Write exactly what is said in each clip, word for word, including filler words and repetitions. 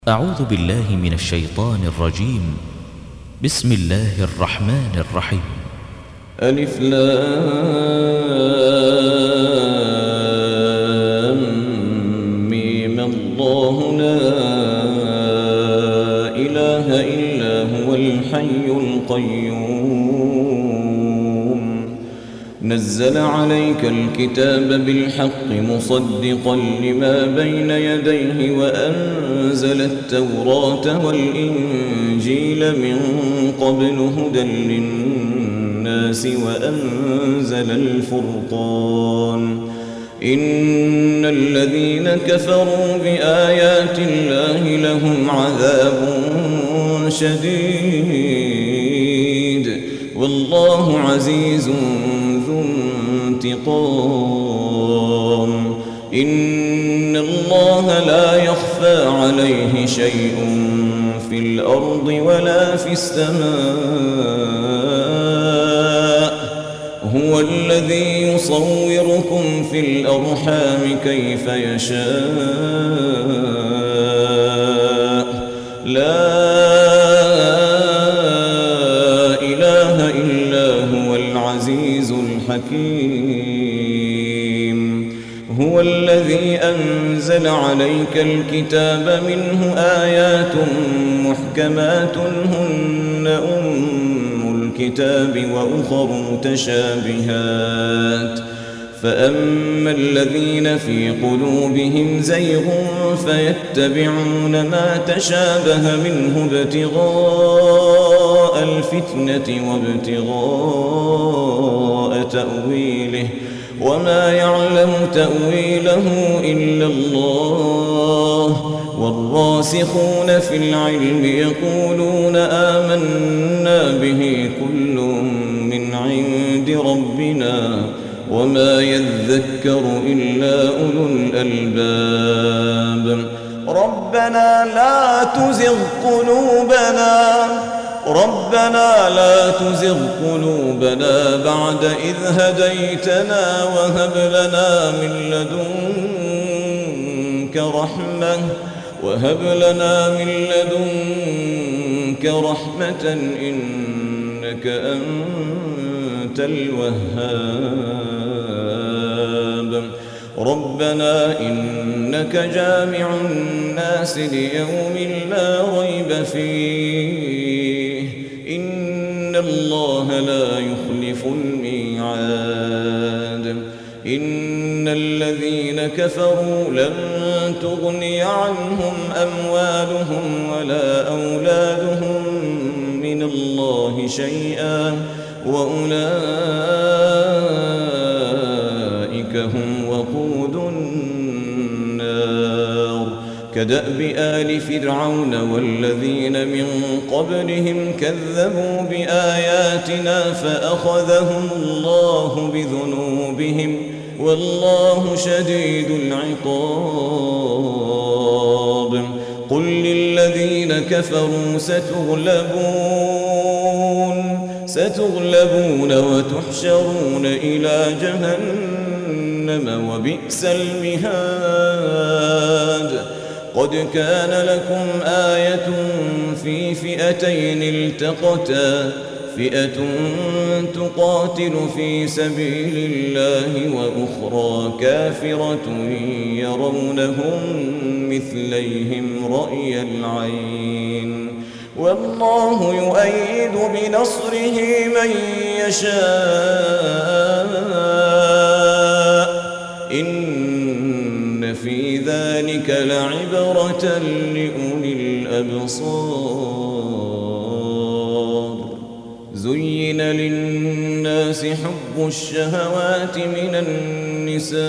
أعوذ بالله من الشيطان الرجيم. بسم الله الرحمن الرحيم. ألف لام ميم الله لا إله إلا هو الحي القيوم نزل عليك الكتاب بالحق مصدقا لما بين يديه وأنزل التوراة والإنجيل من قبل هدى للناس وأنزل الفرقان إن الذين كفروا بآيات الله لهم عذاب شديد والله عزيز ذو انتقام إن الله لا يخفى عليه شيء في الأرض ولا في السماء هو الذي يصوركم في الأرحام كيف يشاء لا إله إلا هو العزيز الحكيم هو الذي أنزل عليك الكتاب منه آيات محكمات هن أم الكتاب وأخر متشابهات فأما الذين في قلوبهم زيغ فيتبعون ما تشابه منه ابتغاء الفتنة وابتغاء تأويله وما يعلم تأويله إلا الله والراسخون في العلم يقولون آمنا به كل من عند ربنا وما يذكر إلا أولو الألباب ربنا لا تزغ قلوبنا ربنا لا تزغ قلوبنا بعد إذ هديتنا وهب لنا من لدنك رحمة وهب لنا من لدنك رحمة إنك أنت الوهاب ربنا إنك جامع الناس ليوم لا ريب فيه إن الله لا يخلف الميعاد إن الذين كفروا لن تغني عنهم أموالهم ولا أولادهم من الله شيئا وأولئك هم وقود النار كدأب آل فرعون والذين من قبلهم كذبوا بآياتنا فأخذهم الله بذنوبهم والله شديد العقاب قل للذين كفروا ستغلبون ستغلبون وتحشرون إلى جهنم وبئس المهاد قد كان لكم آية في فئتين التقتا فئة تقاتل في سبيل الله وأخرى كافرة يرونهم مثليهم رأي العين والله يؤيد بنصره من يشاء إن في ذلك لعبرة لأولي الأبصار زين للناس حب الشهوات من النساء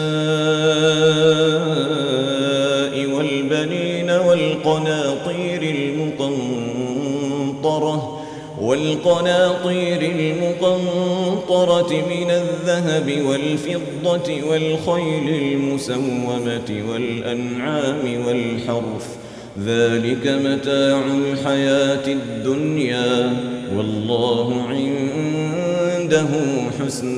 والبنين والقناطير المقنطرة والقناطير المقنطرة من الذهب والفضة والخيل المسومة والأنعام والحرث ذلك متاع الحياة الدنيا والله عنده حسن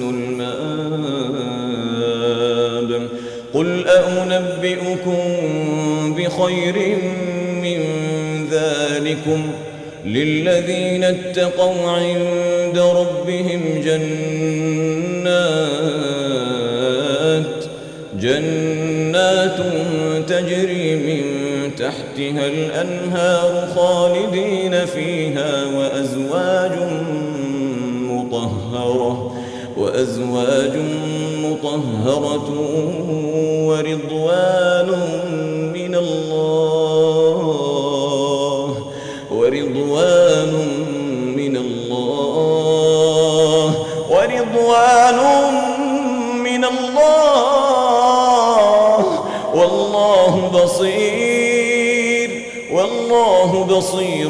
المآب قل أنبئكم بخير من ذلكم للذين اتقوا عند ربهم جنات جنات تجري من تحتها الأنهار خالدين فيها وأزواج مطهرة وأزواج مطهرة ورضوان من الله ورضوان من الله ورضوان من الله والله بصير والله بصير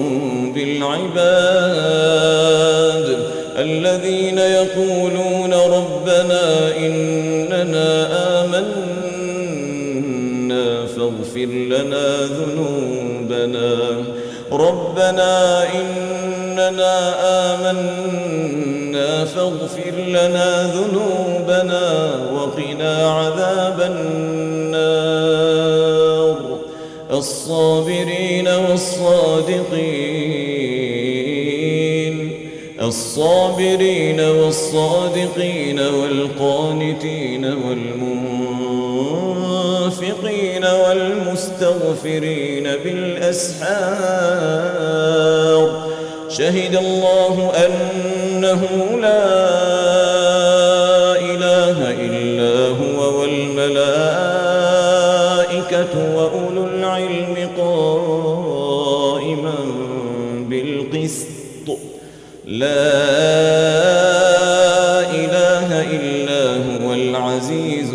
بالعباد الذين يقولون ربنا إننا آمنا فاغفر لنا ذنوبنا ربنا إننا آمنا فاغفر لنا ذنوبنا وقنا عذاب النار الصابرين والصادقين الصابرين والصادقين والقانتين والمنفقين والمستغفرين بالأسحار شهد الله أنه لا إله إلا هو والملائكة وأولو العلم قائما بالقسط لا إله إلا هو العزيز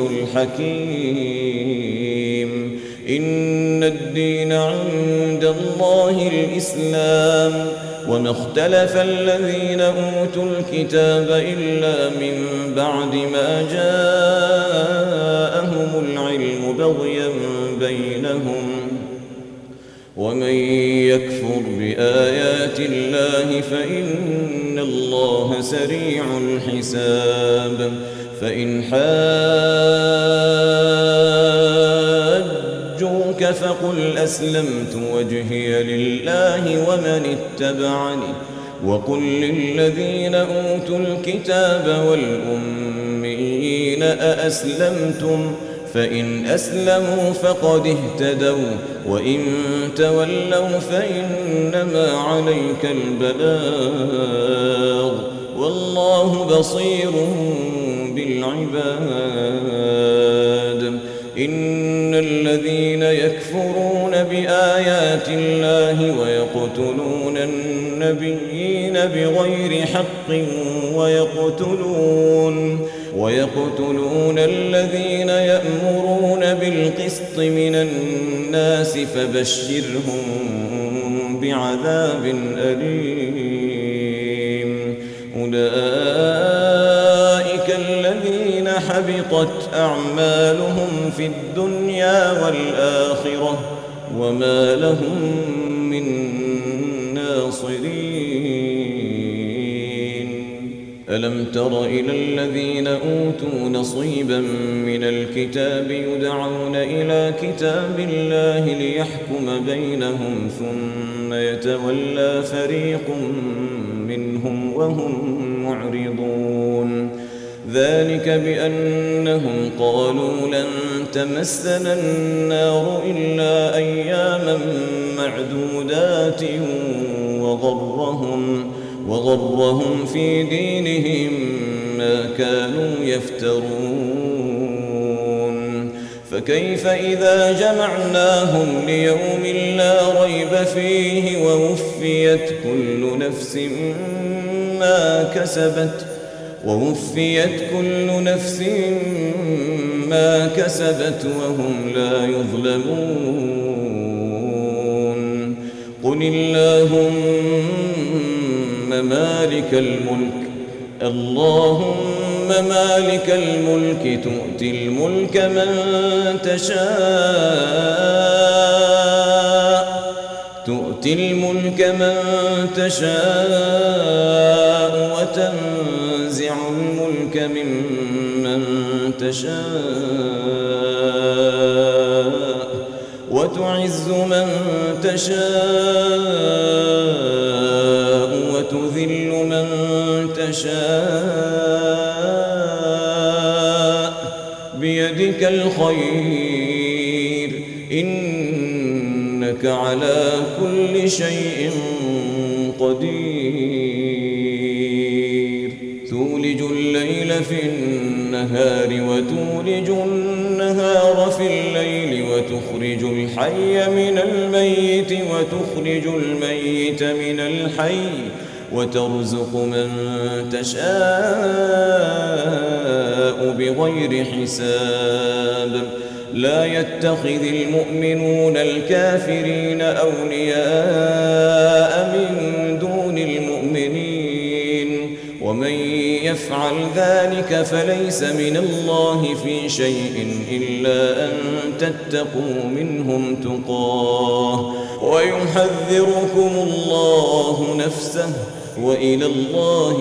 الحكيم إن الدين عند الله الإسلام وما اختلف الذين أوتوا الكتاب إلا من بعد ما جاءهم العلم بغيا بينهم ومن يكفر بآيات الله فإن الله سريع الحساب فإن حاجوك فقل أسلمت وجهي لله ومن اتبعني وقل للذين أوتوا الكتاب والأميين أأسلمتم فإن أسلموا فقد اهتدوا وإن تولوا فإنما عليك البلاغ والله بصير بالعباد إن الذين يكفرون بآيات الله ويقتلون النبيين بغير حق ويقتلون ويقتلون الذين يأمرون بالقسط من الناس فبشرهم بعذاب أليم أولئك الذين حبطت أعمالهم في الدنيا والآخرة وما لهم من ناصرين ألم تر إلى الذين أوتوا نصيبا من الكتاب يدعون إلى كتاب الله ليحكم بينهم ثم يتولى فريق منهم وهم معرضون ذلك بأنهم قالوا لن تمسنا النار إلا أياما معدودات وغرهم وغرهم في دينهم ما كانوا يفترون فكيف إذا جمعناهم ليوم لا ريب فيه ووفيت كل نفس ما كسبت ووفيت كل نفس ما كسبت وهم لا يظلمون قل اللهم مالك الملك اللهم مالك الملك تؤتي الملك من تشاء تؤتي الملك من تشاء وتنزع الملك ممن تشاء وتعز من تشاء وتذل من تشاء بيدك الخير إنك على كل شيء قدير تولج الليل في النهار وتولج النهار في الليل وتخرج الحي من الميت وتخرج الميت من الحي وترزق من تشاء بغير حساب لا يتخذ المؤمنون الكافرين أولياء من دون المؤمنين ومن يفعل ذلك فليس من الله في شيء إلا أن تتقوا منهم تقاه ويحذركم الله نفسه وإلى الله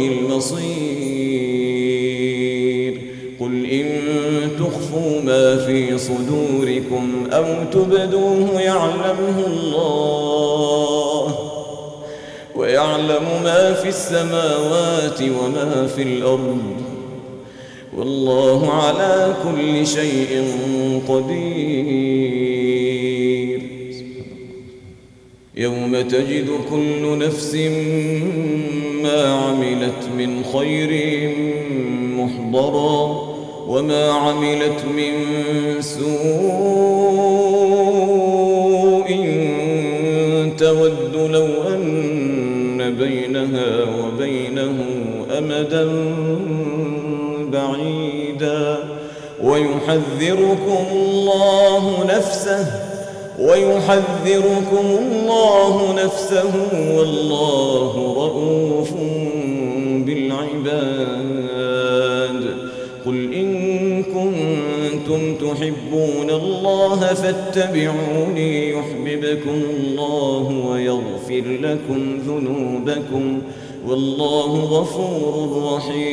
المصير قل إن تخفوا ما في صدوركم أو تبدوه يعلمه الله ويعلم ما في السماوات وما في الأرض والله على كل شيء قدير يوم تجد كل نفس ما عملت من خير محضرا وما عملت من سوء تود لو أن بينها وبينه أمدا بعيدا ويحذركم الله نفسه ويحذركم الله نفسه والله رؤوف بالعباد قل إن كنتم تحبون الله فاتبعوني يحببكم الله ويغفر لكم ذنوبكم والله غفور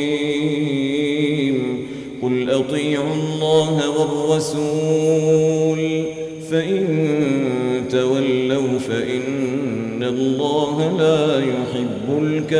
رحيم قل أطيعوا الله والرسول فإن تولوا فإن الله لا يحب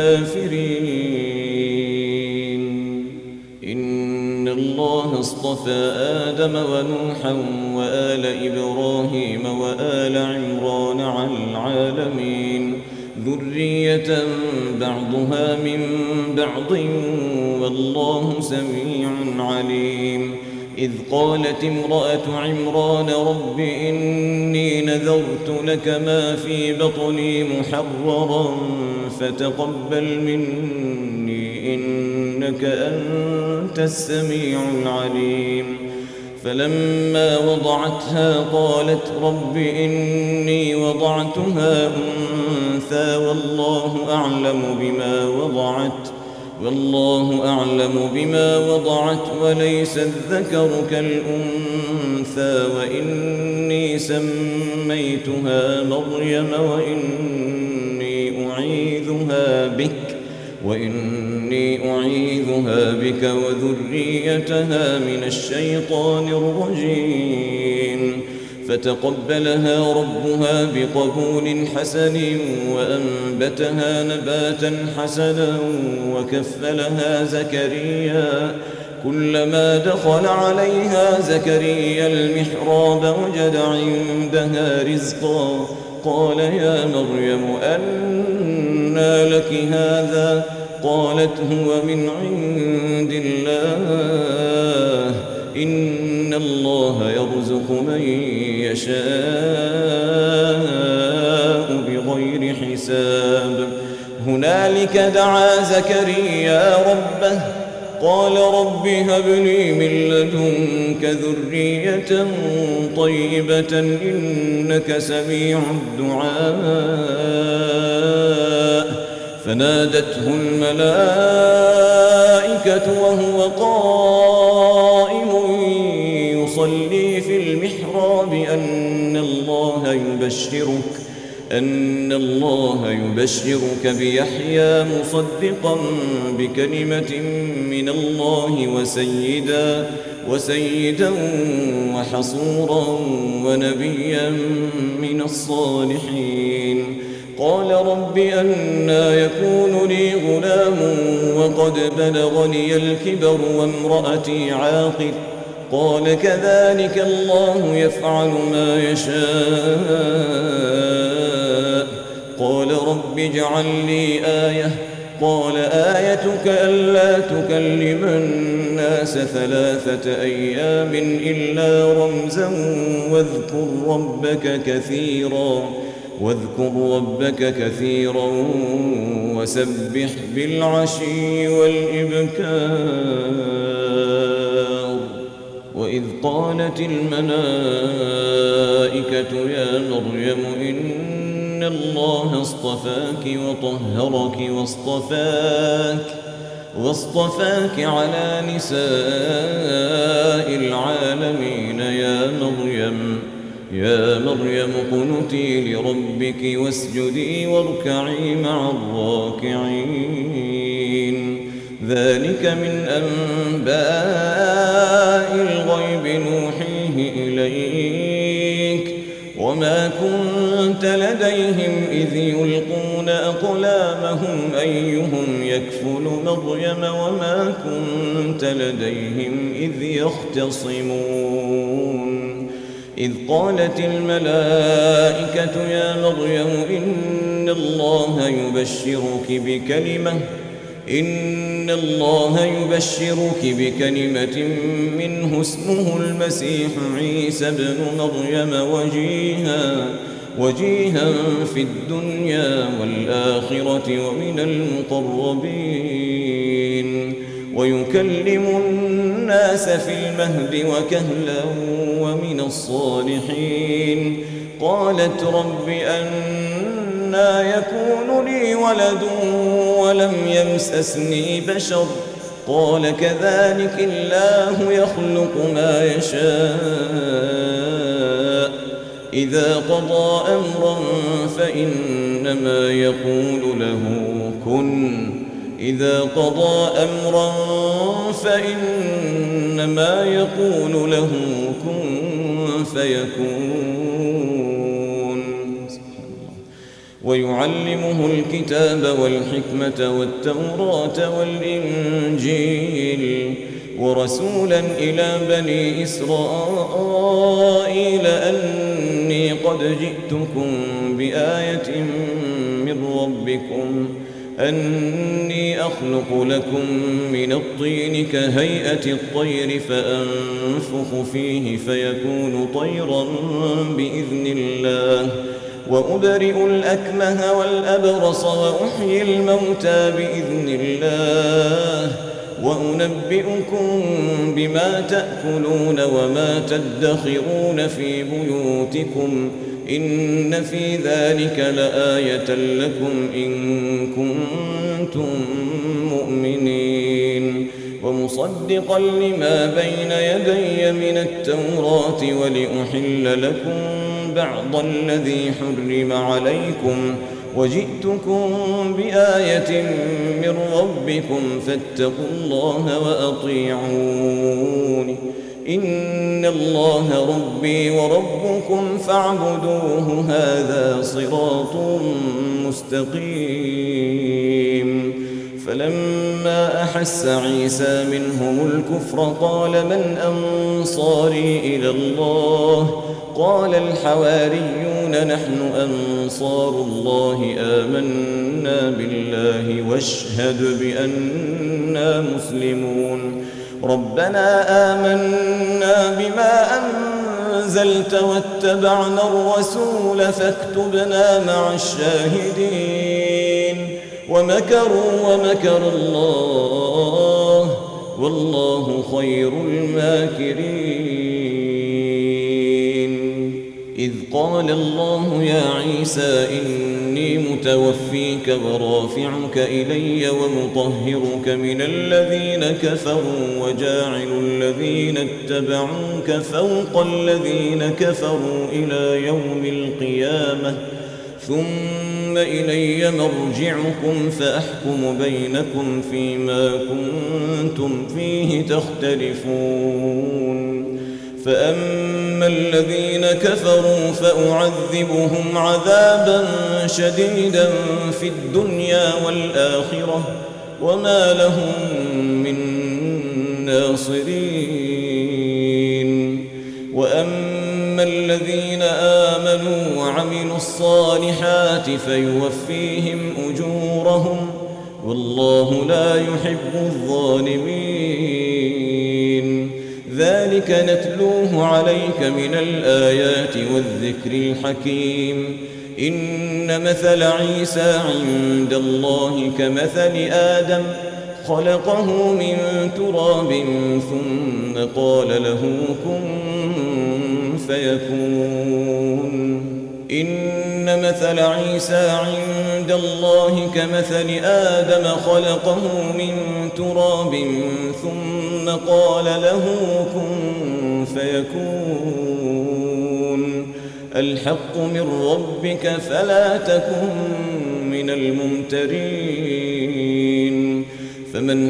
الكافرين إن الله اصطفى آدم ونوحا وآل إبراهيم وآل عمران على العالمين ذرية بعضها من بعض والله سميع عليم إذ قالت امرأة عمران رب إني نذرت لك ما في بطني محررا فتقبل مني إنك أنت السميع العليم فلما وضعتها قالت رب إني وضعتها أنثى والله أعلم بما وضعت والله أعلم بما وضعت وليس الذكر كالأنثى وإني سميتها مريم وإني أعيذها بك وإني أعيذها بك وذريتها من الشيطان الرجيم فتقبلها ربها بقبول حسن وأنبتها نباتا حسنا وكفلها زكريا كلما دخل عليها زكريا المحراب وجد عندها رزقا قال يا مريم أنى لك هذا قالت هو من عند الله إن الله يرزق من يشاء بغير حساب هنالك دعا زكريا ربه قال رب هب لي من لدنك ذرية طيبة إنك سميع الدعاء فنادته الملائكة وهو قائم يصلي في المحراب أن الله يبشرك أن الله يبشرك بيحيى مصدقا بكلمة من الله وسيدا وسيدا وحصورا ونبيا من الصالحين. قال رب أنى يكون لي غلام وقد بلغني الكبر وامرأتي عاقر؟ قال كذلك الله يفعل ما يشاء. قال رب اجعل لي آية. قال آيتك ألا تكلم الناس ثلاثة أيام إلا رمزا واذكر ربك كثيرا واذكر ربك كثيرا وسبح بالعشي والإبكار. وإذ قالت الملائكة يا مريم إن الله اصطفاك وطهرك واصطفاك واصطفاك على نساء العالمين يا مريم يا مريم قنتي لربك واسجدي واركعي مع الراكعين. ذلك من أنباء الغيب نوحيه إليك وما كنت لديهم إذ يلقون أقلامهم أيهم يكفل مريم وما كنت لديهم إذ يختصمون. إذ قالت الملائكة يا مريم إن الله يبشرك بكلمة إن الله يبشرك بكلمة منه اسمه المسيح عيسى ابن مريم وجيها وجيها في الدنيا والآخرة ومن المقربين ويكلم الناس في المهد وكهلا ومن الصالحين. قالت رب أنى يكون لي ولد ولم يمسسني بشر؟ قال كذلك الله يخلق ما يشاء إذا قضى أمرا فإنما يقول له كن إذا قضى أمرا فإنما يقول له كن فيكون. ويعلمه الكتاب والحكمة والتوراة والإنجيل ورسولا إلى بني إسرائيل أني قد جئتكم بآية من ربكم أني أخلق لكم من الطين كهيئة الطير فأنفخ فيه فيكون طيرا بإذن الله وأبرئ الأكمه والأبرص وأحيي الموتى بإذن الله وأنبئكم بما تأكلون وما تدخرون في بيوتكم إن في ذلك لآية لكم إن كنتم مؤمنين. ومصدقا لما بين يدي من التوراة ولأحل لكم بعض الذي حرم عليكم وجئتكم بآية من ربكم فاتقوا الله وأطيعون. إن الله ربي وربكم فاعبدوه هذا صراط مستقيم. فلما أحس عيسى منهم الكفر قال من أنصاري إلى الله؟ قال الحواريون نحن أنصار الله آمنا بالله واشهد بأننا مسلمون. ربنا آمنا بما أنزلت واتبعنا الرسول فاكتبنا مع الشاهدين. ومكروا ومكر الله والله خير الماكرين. إذ قال الله يا عيسى إني متوفيك ورافعك إلي ومطهرك من الذين كفروا وجاعل الذين اتبعوك فوق الذين كفروا إلى يوم القيامة ثم إلي مرجعكم فأحكم بينكم فيما كنتم فيه تختلفون فأما الذين كفروا فأعذبهم عذابا شديدا في الدنيا والآخرة وما لهم من ناصرين وأما الذين آمنوا وعملوا الصالحات فيوفيهم أجورهم والله لا يحب الظالمين ذلك نتلوه عليك من الآيات والذكر الحكيم إن مثل عيسى عند الله كمثل آدم خلقه من تراب ثم قال له كن فيكون إن مثل عيسى عند الله كمثل آدم خلقه من تراب ثم قال له كن فيكون الحق من ربك فلا تكن من الممترين فمن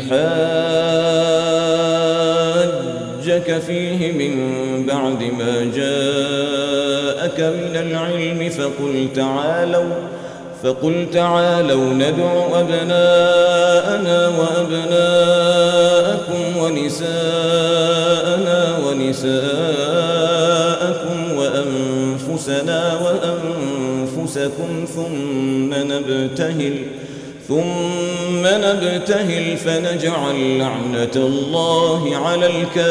حاجك فيه من بعد ما جاءك من العلم فقل تعالوا فقل تعالوا ندع أبناءنا وأبناءكم ونساءنا ونساءكم وأنفسنا وأنفسكم ثم نبتهل ثم نبتهل فنجعل لعنة الله على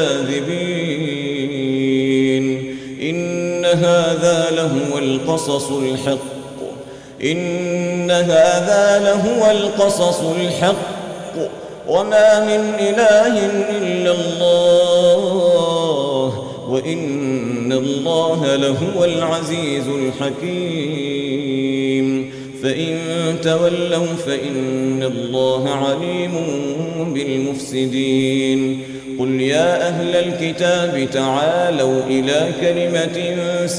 الكاذبين إن هذا لهو القصص الحق إن هذا لهو القصص الحق وما من إله إلا الله وإن الله لهو العزيز الحكيم فإن تولوا فإن الله عليم بالمفسدين قل يا أهل الكتاب تعالوا إلى كلمة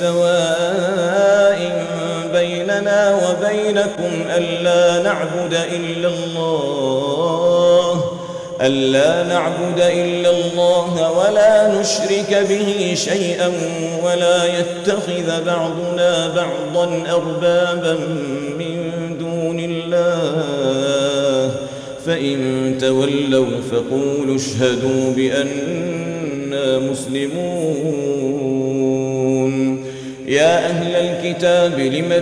سواء بيننا وبينكم ألا نعبد إلا الله ألا نعبد إلا الله ولا نشرك به شيئا ولا يتخذ بعضنا بعضا أربابا من دون الله فإن تولوا فقولوا اشهدوا بأننا مسلمون يا أهل الكتاب لم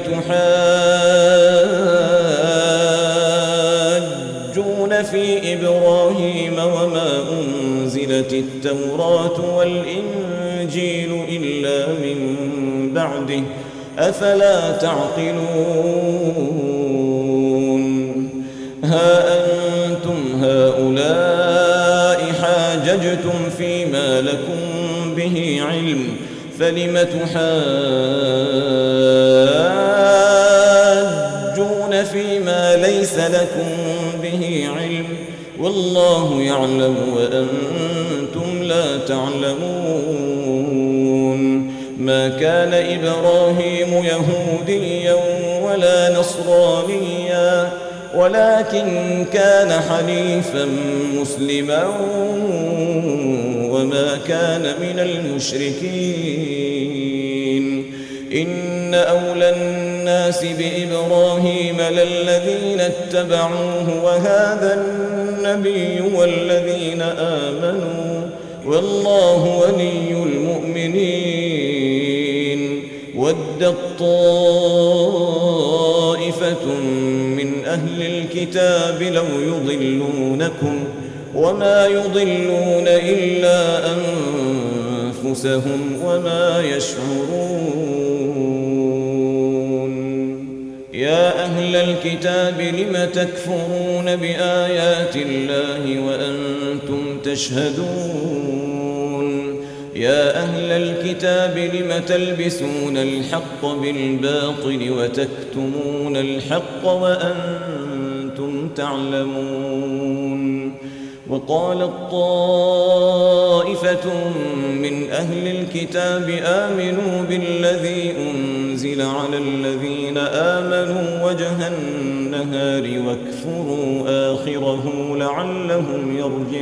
تحاجون في إبراهيم وما أنزلت التوراة والإنجيل إلا من بعده أفلا تعقلون ها أنتم هؤلاء حاججتم فيما لكم به علم فلم تحاجون فيما ليس لكم به علم والله يعلم وأنتم لا تعلمون ما كان إبراهيم يهوديا ولا نصرانيا ولكن كان حنيفا مسلما وما كان من المشركين إن أولى الناس بإبراهيم للذين اتبعوه وهذا النبي والذين آمنوا والله ولي المؤمنين ودت طائفة من أهل الكتاب لو يضلونكم وما يضلون إلا أنفسهم وما يشعرون يا أهل الكتاب لم تكفرون بآيات الله وأنتم تشهدون يا أهل الكتاب لم تلبسون الحق بالباطل وتكتمون الحق وأنتم تعلمون وقالت طائفة من أهل الكتاب آمنوا بالذي أنزل على الذين آمنوا وجه النهار واكفروا آخره لعلهم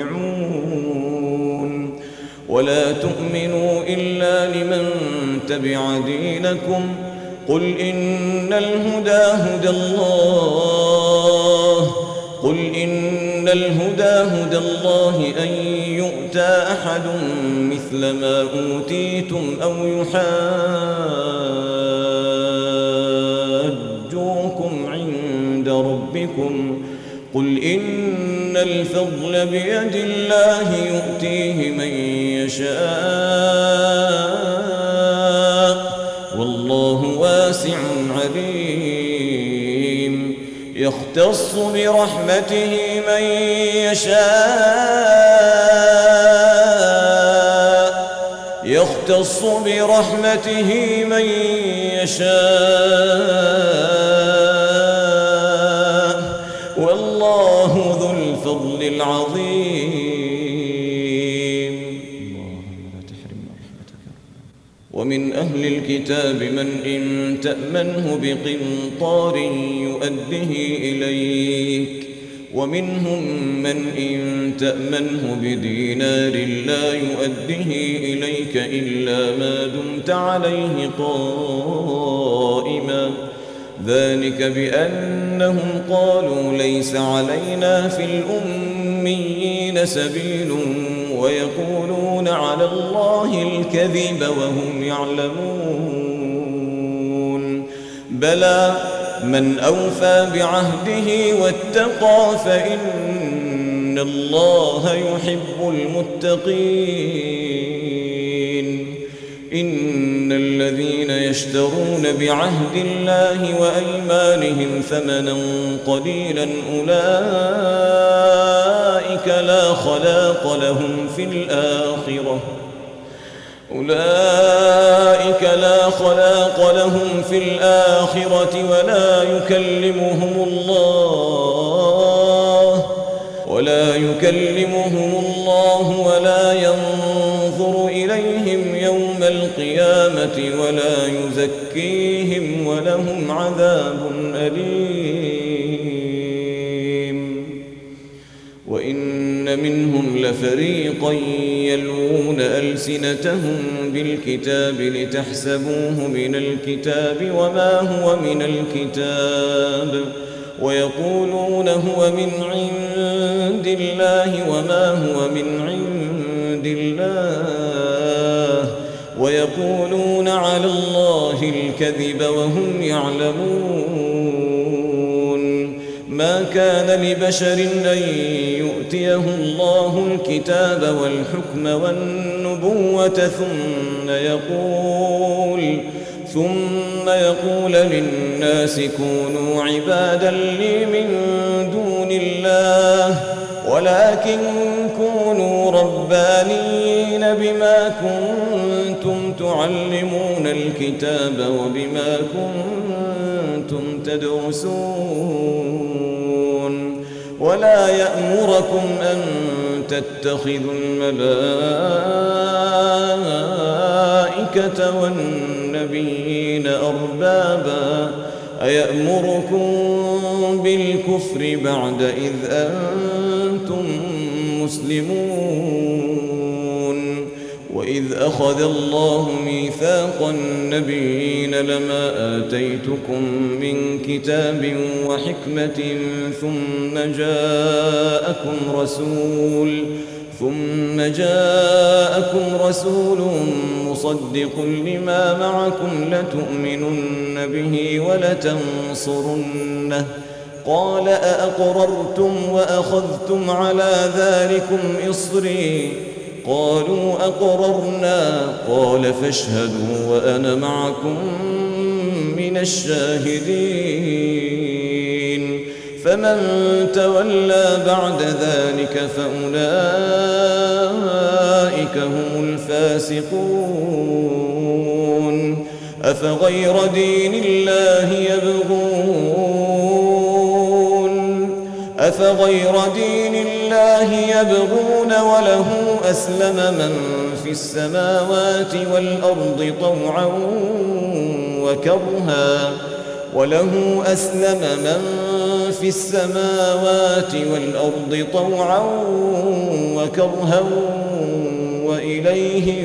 يرجعون ولا تؤمنوا إلا لمن تبع دينكم قل إن الهدى هدى الله قل إن الهدى هدى الله أن يؤتى أحد مثل ما أوتيتم أو يحاجوكم عند ربكم قل إن الفضل بيد الله يؤتيه من يشاء والله واسع عليم يختص برحمته من يشاء يختص برحمته من يشاء والله ذو الفضل العظيم اللهم لا تحرمنا رحمتك. ومن أهل الكتاب من إن تأمنه بقنطار يؤده إليك ومنهم من إن تأمنه بدينار لا يؤده إليك إلا ما دمت عليه قائما ذلك بأنهم قالوا ليس علينا في الأميين سبيل ويقولون على الله الكذب وهم يعلمون بلى من أوفى بعهده واتقى فإن الله يحب المتقين إن الذين يشترون بعهد الله وأيمانهم ثمنا قليلا أولئك لا خلاق لهم في الآخرة أولئك لا خلاق لهم في الآخرة ولا يكلمهم الله ولا يكلمهم الله ولا ينظر إليهم يوم القيامة ولا يزكيهم ولهم عذاب أليم وإن منهم لفريقا يلوون ألسنتهم بالكتاب لتحسبوه من الكتاب وما هو من الكتاب ويقولون هو من عند الله وما هو من عند الله ويقولون على الله الكذب وهم يعلمون ما كان لبشر أن يؤتيه الله الكتاب والحكم والنبوة ثم يقول ثم يقول للناس كونوا عبادا لي من دون الله ولكن كونوا ربانيين بما كنتم تعلمون الكتاب وبما كنتم تدرسون ولا يأمركم أن تتخذوا الملائكة والنبيين أربابا أيأمركم بالكفر بعد إذ أنتم مسلمون وإذ أخذ الله ميثاق النبيين لما آتيتكم من كتاب وحكمة ثم جاءكم رسول ثم جاءكم رسول مصدق لما معكم لتؤمنن به ولتنصرنه قال أأقررتم وأخذتم على ذلكم إصري قالوا أقررنا قال فاشهدوا وأنا معكم من الشاهدين فمن تولى بعد ذلك فأولئك هم الفاسقون أفغير دين الله يبغون أفغير دين الله الله يبغون وله أسلم من في السماوات والأرض طوعا وكرها وله أسلم من في السماوات والأرض طوعا وكرها وإليه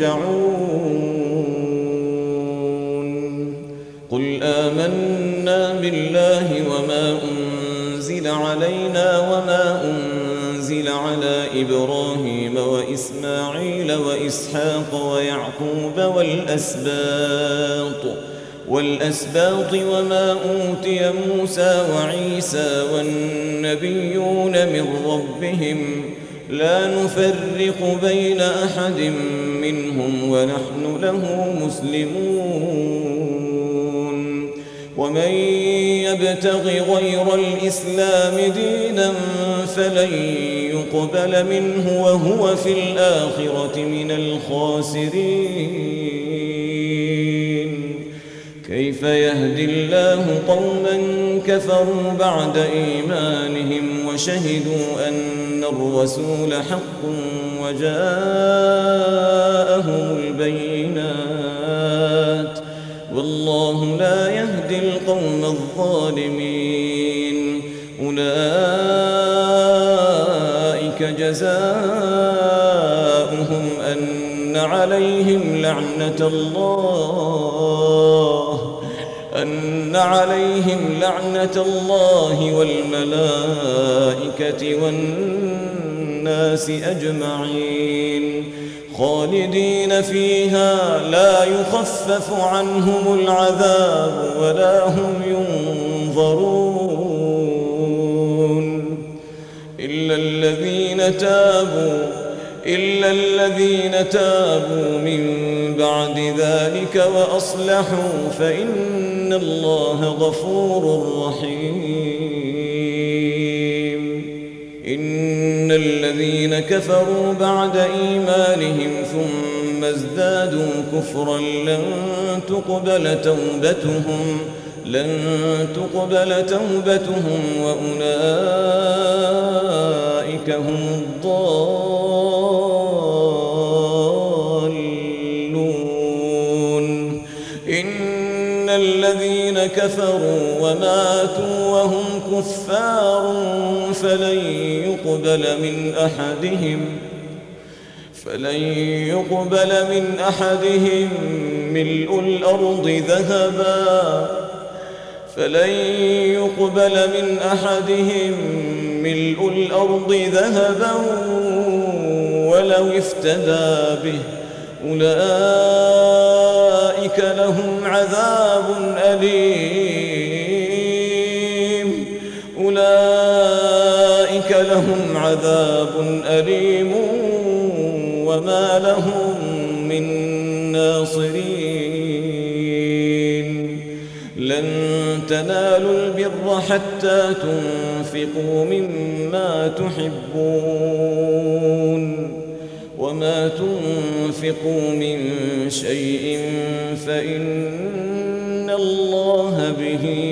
يرجعون قل آمنا بالله وما أنزل علينا وما أنزل على إبراهيم وإسماعيل وإسحاق ويعقوب والأسباط والأسباط وما أوتي موسى وعيسى والنبيون من ربهم لا نفرق بين أحد منهم ونحن له مسلمون ومن يبتغ غير الإسلام دينا فلن يقبل منه وهو في الآخرة من الخاسرين كيف يهدي الله قوما كفروا بعد إيمانهم وشهدوا أن الرسول حق وجاءهم البينات والله لا يهدي القوم الظالمين أولئك جزاؤهم أن عليهم لعنة الله أن عليهم لعنة الله والملائكة والناس أجمعين خالدين فيها لا يخفف عنهم العذاب ولا هم ينظرون إلا الذين تابوا إلا الذين تابوا من بعد ذلك وأصلحوا فإن الله غفور رحيم إن الذين كفروا بعد إيمانهم ثم ازدادوا كفرا لن تقبل توبتهم لن تقبل توبتهم وأولئك هم الضالون إن الذين كفروا وماتوا وهم كفار فلن يقبل من أحدهم فلن يقبل من أحدهم ملء الأرض ذهبا فلن يقبل من أحدهم ملء الأرض ذهبا ولو افتدى به أولئك لهم عذاب أليم أولئك لهم عذاب أليم وما لهم من ناصرين لن تنالوا البر حتى تنفقوا مما تحبون وما تنفقوا من شيء فإن الله به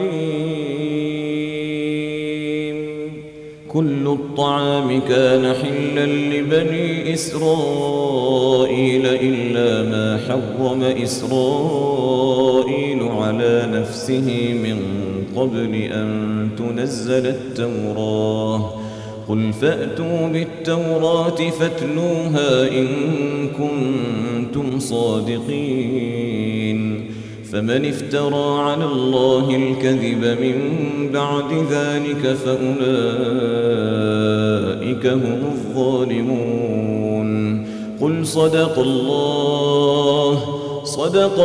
عليم كل الطعام كان حلا لبني إسرائيل إلا ما حرم إسرائيل على نفسه من قبل أن تنزل التوراة قل فأتوا بالتوراة فاتلوها إن كنتم صادقين فمن افترى على الله الكذب من بعد ذلك فأولئك هم الظالمون قل صدق الله صدق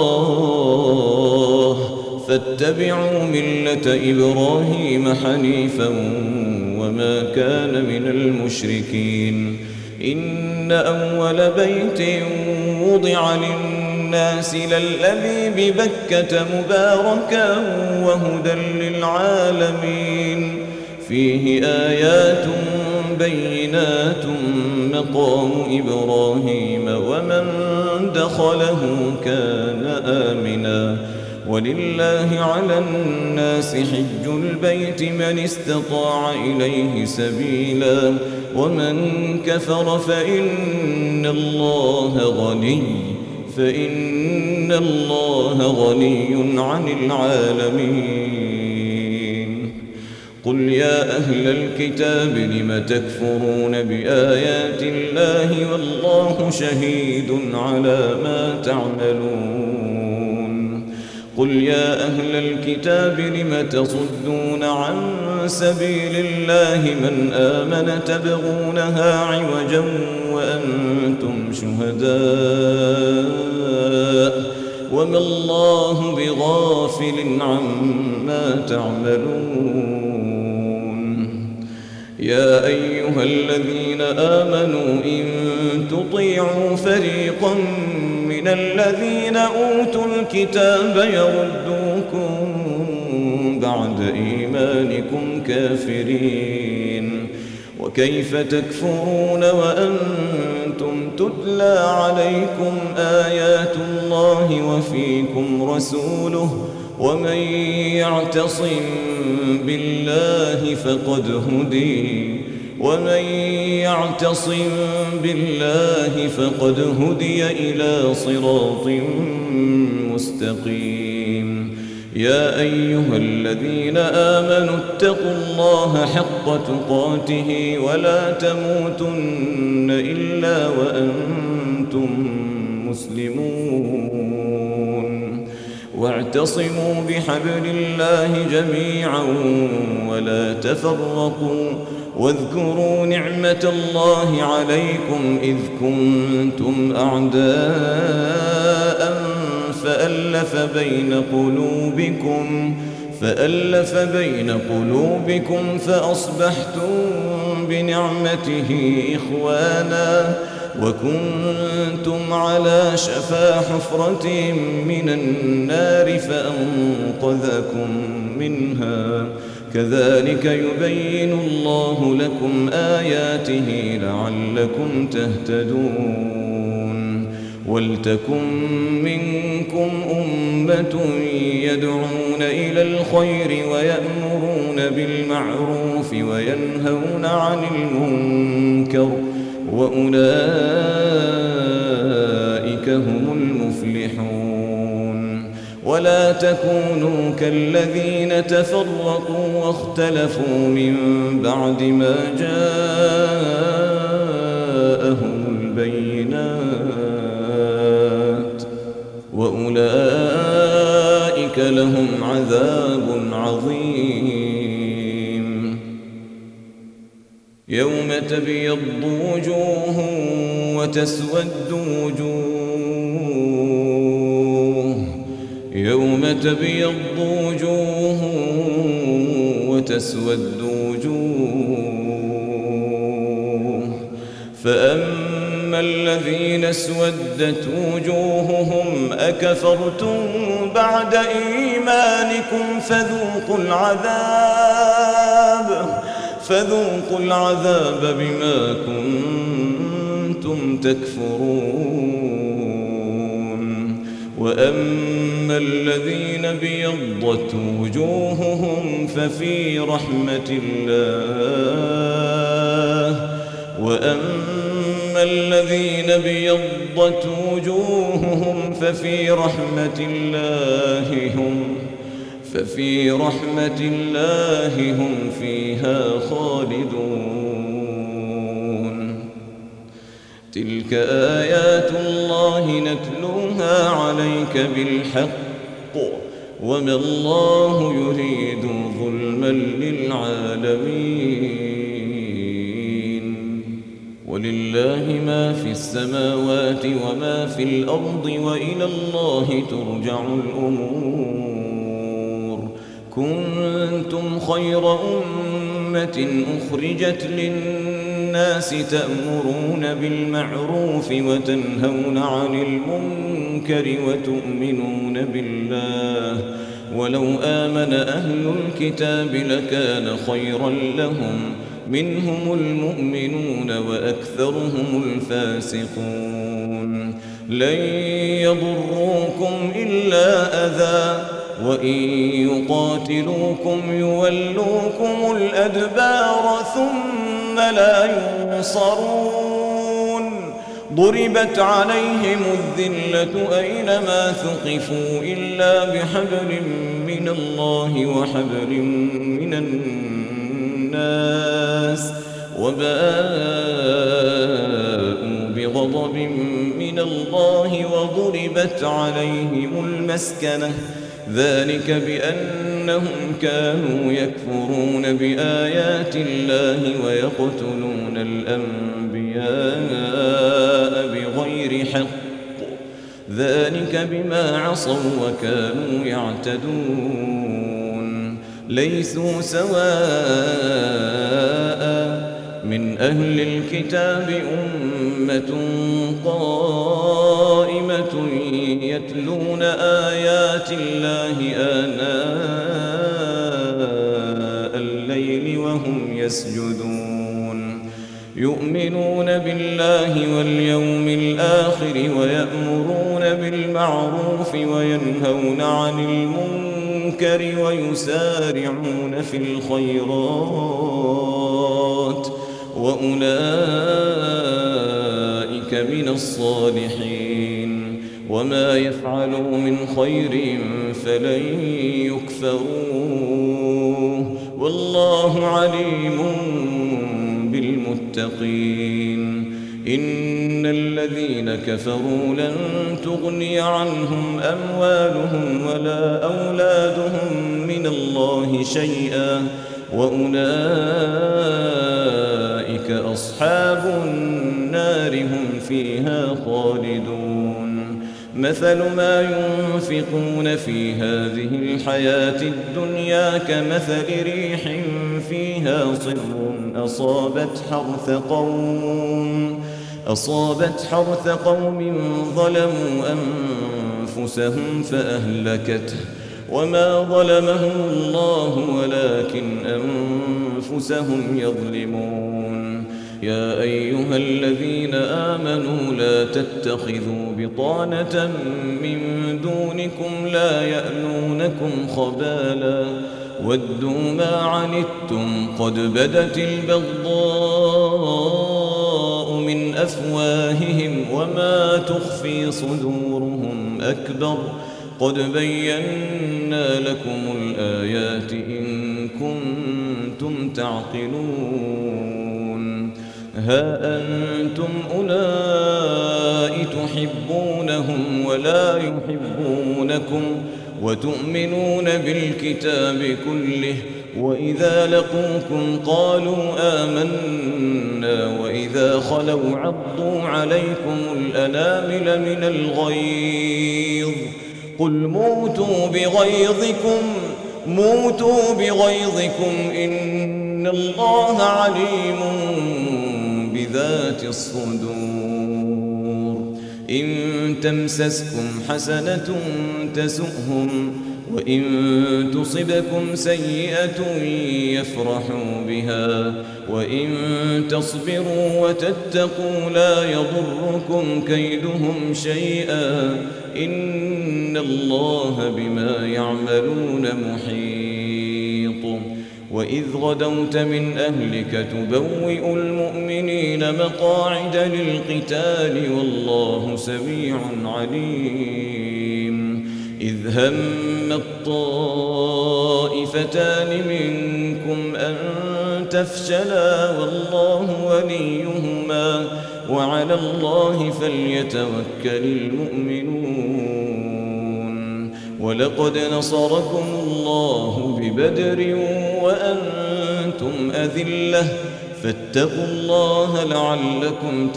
الله فاتبعوا ملة إبراهيم حنيفا وما كان من المشركين إن أول بيت وضع للناس للذي ببكة مباركا وهدى للعالمين فيه آيات بينات مقام إبراهيم ومن دخله كان آمنا ولله على الناس حج البيت من استطاع إليه سبيلا ومن كفر فإن الله غني فإن الله غني عن العالمين. قل يا أهل الكتاب لم تكفرون بآيات الله والله شهيد على ما تعملون. قل يا أهل الكتاب لم تصدون عن سبيل الله من آمن تبغونها عوجا وأنتم شهداء وما الله بغافل عما تعملون. يا أيها الذين آمنوا إن تطيعوا فريقا من الذين أوتوا الكتاب يردوكم بعد إيمانكم كافرين وكيف تكفرون وأنتم تتلى عليكم آيات الله وفيكم رسوله ومن يعتصم بالله فقد هدي ومن يعتصم بالله فقد هدي إلى صراط مستقيم. يا أيها الذين آمنوا اتقوا الله حق تقاته ولا تموتن إلا وأنتم مسلمون واعتصموا بحبل الله جميعا ولا تفرقوا واذكروا نعمة الله عليكم إذ كنتم أعداء فألف بين قلوبكم فألف بين قلوبكم فأصبحتم بنعمته إخوانا وكنتم على شفا حفرة من النار فأنقذكم منها كذلك يبين الله لكم آياته لعلكم تهتدون. ولتكن منكم أمة يدعون إلى الخير ويأمرون بالمعروف وينهون عن المنكر وأولئك هم المفلحون. ولا تكونوا كالذين تفرقوا واختلفوا من بعد ما جاءهم البينات وأولئك لهم عذاب عظيم. يوم تبيض وجوه وتسود وجوه يوم تبيض وجوه وتسود وجوه فأما الذين اسودت وجوههم أكفرتم بعد إيمانكم فذوقوا العذاب فذوقوا العذاب بما كنتم تكفرون. وأما الذين ابيضت وجوههم ففي رحمة الله وأما الذين ابيضت وجوههم ففي رحمة الله هم ففي رحمة الله هم فيها خالدون. تلك آيات الله نتلوها عليك بالحق وما الله يريد ظلما للعالمين. ولله ما في السماوات وما في الأرض وإلى الله ترجع الأمور. كنتم خير أمة أخرجت للناس تأمرون بالمعروف وتنهون عن المنكر وتؤمنون بالله ولو آمن أهل الكتاب لكان خيرا لهم منهم المؤمنون وأكثرهم الفاسقون. لن يضروكم إلا أذى وإن يقاتلوكم يولوكم الأدبار ثم لا ينصرون ضربت عليهم الذلة أينما ثقفوا إلا بحبل من الله وحبل من الناس وباءوا بغضب من الله وضربت عليهم المسكنة ذلك بأنهم كانوا يكفرون بآيات الله ويقتلون الأنبياء بغير حق ذلك بما عصوا وكانوا يعتدون ليسوا سواء من أهل الكتاب أمة قائمة يتلون آيات الله آناء الليل وهم يسجدون يؤمنون بالله واليوم الآخر ويأمرون بالمعروف وينهون عن المنكر ويسارعون في الخيرات وأولئك من الصالحين وما يفعلوا من خير فلن يكفروه والله عليم بالمتقين إن الذين كفروا لن تغني عنهم أموالهم ولا أولادهم من الله شيئا وأولئك أصحاب النار هم فيها خالدون مثل ما ينفقون في هذه الحياة الدنيا كمثل ريح فيها صر أصابت حرث قوم أصابت حرث قوم ظلموا أنفسهم فأهلكته وما ظلمهم الله ولكن أنفسهم يظلمون يا أيها الذين آمنوا لا تتخذوا بطانة من دونكم لا يألونكم خبالا ودوا ما عنتم قد بدت البغضاء من أفواههم وما تخفي صدورهم أكبر قد بينا لكم الآيات إن كنتم تعقلون ها أنتم أولئك تحبونهم ولا يحبونكم وتؤمنون بالكتاب كله وإذا لقوكم قالوا آمنا وإذا خلوا عضوا عليكم الأنامل من الغيظ قل موتوا بغيظكم موتوا بغيظكم إن الله عليم بذات الصدور إن تمسسكم حسنة تسؤهم وإن تصبكم سيئة يفرحوا بها وإن تصبروا وتتقوا لا يضركم كيدهم شيئا إن الله بما يعملون محيط وإذ غدوت من أهلك تبوئ المؤمنين مقاعد للقتال والله سميع عليم إذ هم الطائفتان منكم أن تفشلا والله وليهما وعلى الله فليتوكل المؤمنون ولقد نصركم الله ببدر وأنتم أذلة فاتقوا الله لعلكم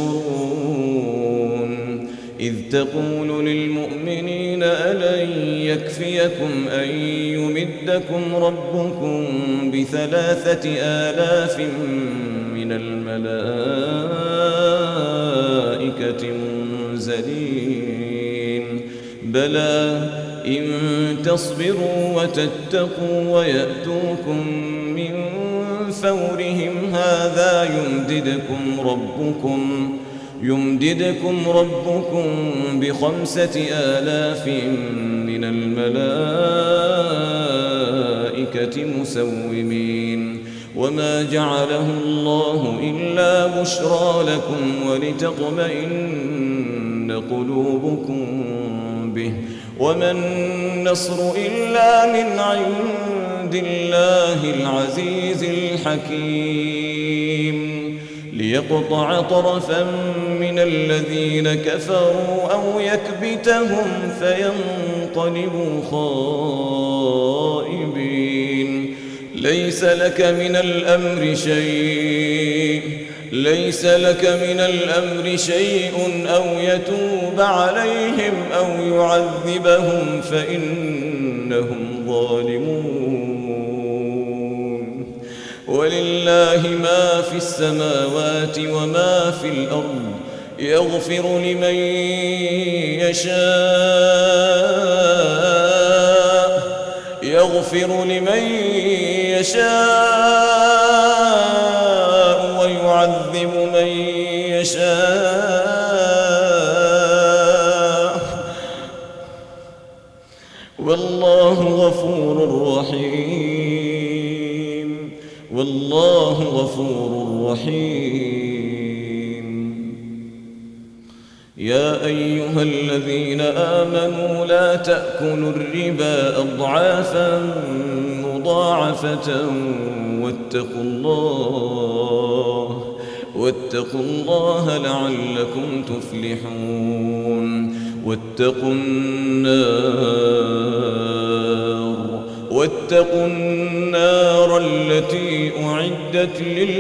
تشكرون إذ تقول للمؤمنين ألن يكفيكم أن يمدكم ربكم بثلاثة آلاف من الملائكة منزلين بلى إن تصبروا وتتقوا ويأتوكم من فورهم هذا يمددكم ربكم يمددكم ربكم بخمسة آلاف من الملائكة مسومين وما جعله الله إلا بشرى لكم ولتطمئن قلوبكم به وما النصر إلا من عند الله العزيز الحكيم ليقطع طرفا من الذين كفروا أو يكبتهم فينقلبوا خائبين ليس لك من الأمر شيء ليس لك من الأمر شيء أو يتوب عليهم أو يعذبهم فإنهم ظالمون ولله ما في السماوات وما في الأرض يغفر لمن يشاء يغفر لمن يشاء ويعذب من يشاء والله غفور رحيم والله غفور رحيم يا أيها الذين آمنوا لا تأكلوا الربا أضعافا مضاعفة واتقوا الله واتقوا الله لعلكم تفلحون واتقوا النار واتقوا النار التي أعدت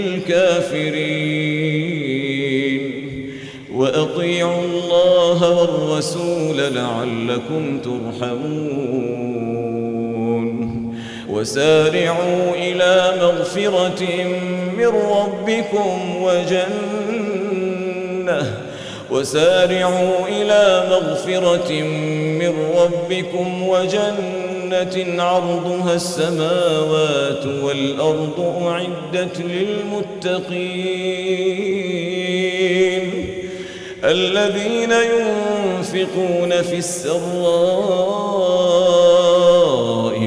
للكافرين وأطيعوا الله والرسول لعلكم ترحمون وسارعوا إلى مغفرة من ربكم وجنة وسارعوا إلى مغفرة من ربكم وجنة عرضها السماوات والأرض أعدت للمتقين الذين ينفقون في السراء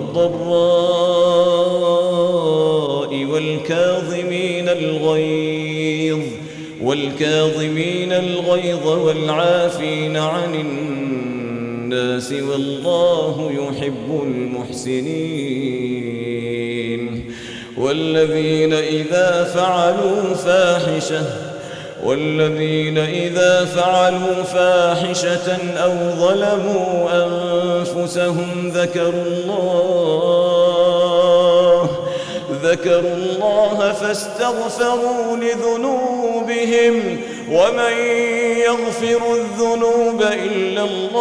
والضراء والكاظمين الغيظ والكاظمين الغيظ والعافين عن الناس والله يحب المحسنين والذين إذا فعلوا فاحشة والذين إذا فعلوا فاحشة أو ظلموا أنفسهم ذكروا الله ذكروا الله فاستغفروا لذنوبهم ومن يغفر الذنوب إلا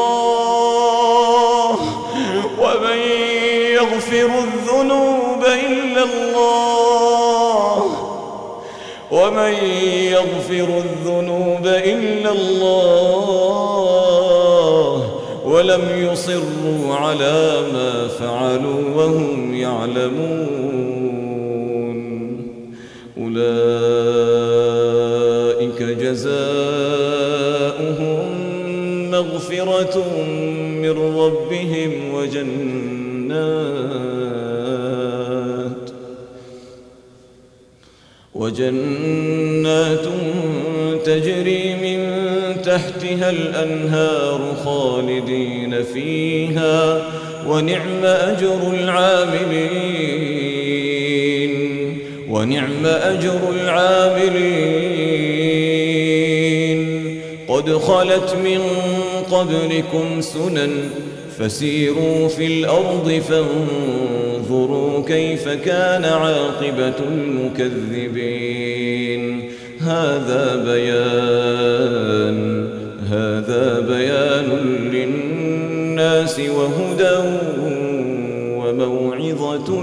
الله ومن يغفر الذنوب إلا الله ومن يغفر الذنوب إلا الله ولم يصروا على ما فعلوا وهم يعلمون أولئك جزاؤهم مغفرة من ربهم وجنات وجنات تجري من تحتها الأنهار خالدين فيها ونعم أجر العاملين ونعم أجر العاملين قد خلت من قبلكم سنن فسيروا في الأرض فانظروا كيف كان عاقبة المكذبين هذا بيان هذا بيان للناس وهدى وموعظة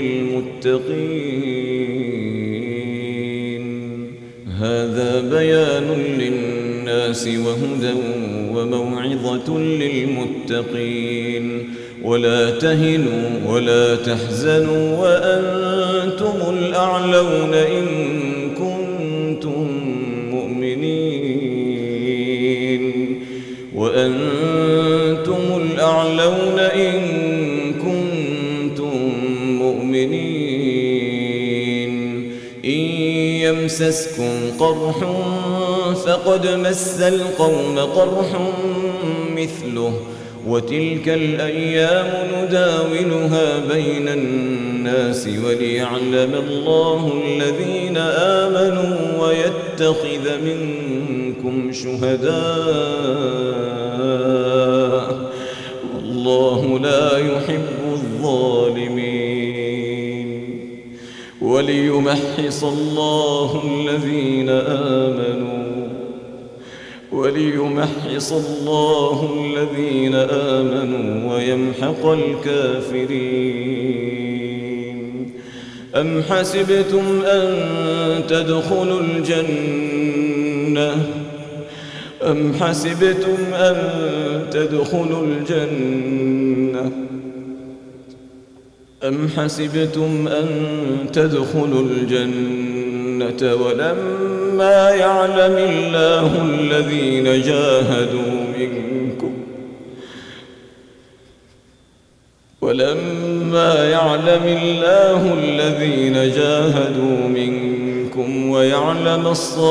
للمتقين هذا بيان للناس وهدى وموعظة للمتقين ولا تهنوا ولا تحزنوا وأنتم الأعلون إن كنتم مؤمنين المؤمنين إن يمسسكم قرح فقد مس القوم قرح مثله وتلك الأيام نداولها بين الناس وليعلم الله الذين آمنوا ويتخذ منكم شهداء والله لا يحب الظالمين وليمحص الله الذين آمنوا وليمحص الله الذين آمنوا ويمحق الكافرين أم حسبتم أن تدخلوا الجنة أم حسبتم أن تدخلوا الجنة أم حسبتم أن تدخلوا الجنة ولما يعلم الله الذين جاهدوا منكم ولما يعلم الله الذين جاهدوا منكم ويعلم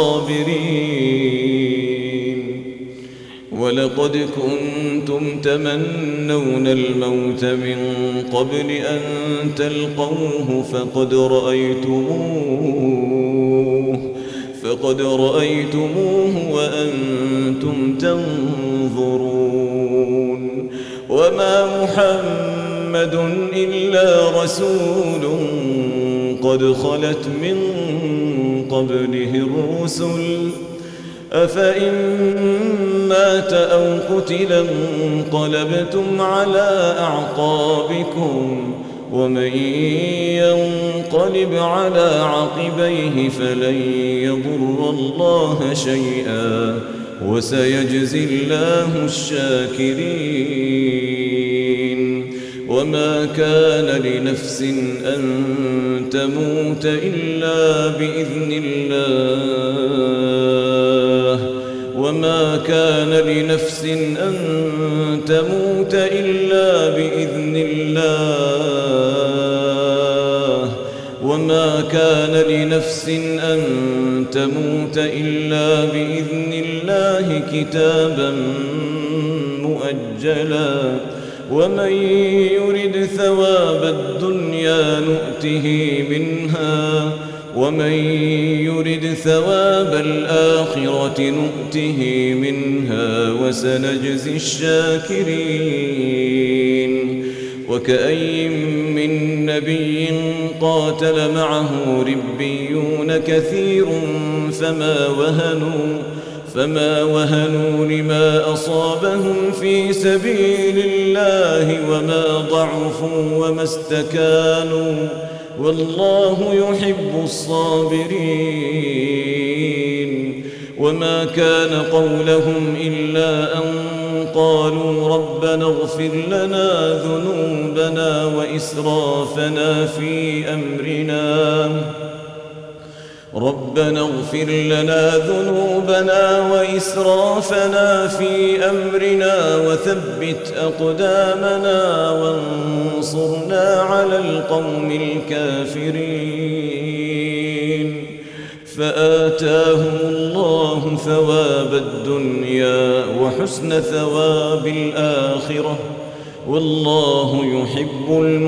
الصابرين ولقد كنتم تمنون الموت من قبل أن تلقوه فقد رأيتموه فقد رأيتموه وأنتم تنظرون وما محمد إلا رسول قد خلت من قبله الرسل أفإن مات أو قتل انقلبتم على أعقابكم ومن ينقلب على عقبيه فلن يضر الله شيئا وسيجزي الله الشاكرين وما كان لنفس أن تموت إلا بإذن الله وما كان لنفس أن تموت إلا بإذن الله وما كان لنفس أن تموت إلا بإذن الله كتابا مؤجلا ومن يرد ثواب الدنيا نؤته منها ومن يرد ثواب الآخرة نؤته منها وسنجزي الشاكرين وكأي من نبي قاتل معه ربيون كثير فما وهنوا فما وهنوا لما أصابهم في سبيل الله وما ضعفوا وما استكانوا والله يحب الصابرين وما كان قولهم إلا أن قالوا ربنا اغفر لنا ذنوبنا وإسرافنا في أمرنا ربنا اغفر لنا ذنوبنا وإسرافنا في أمرنا وثبت أقدامنا وانصرنا على القوم الكافرين فآتاهم الله ثواب الدنيا وحسن ثواب الآخرة والله يحب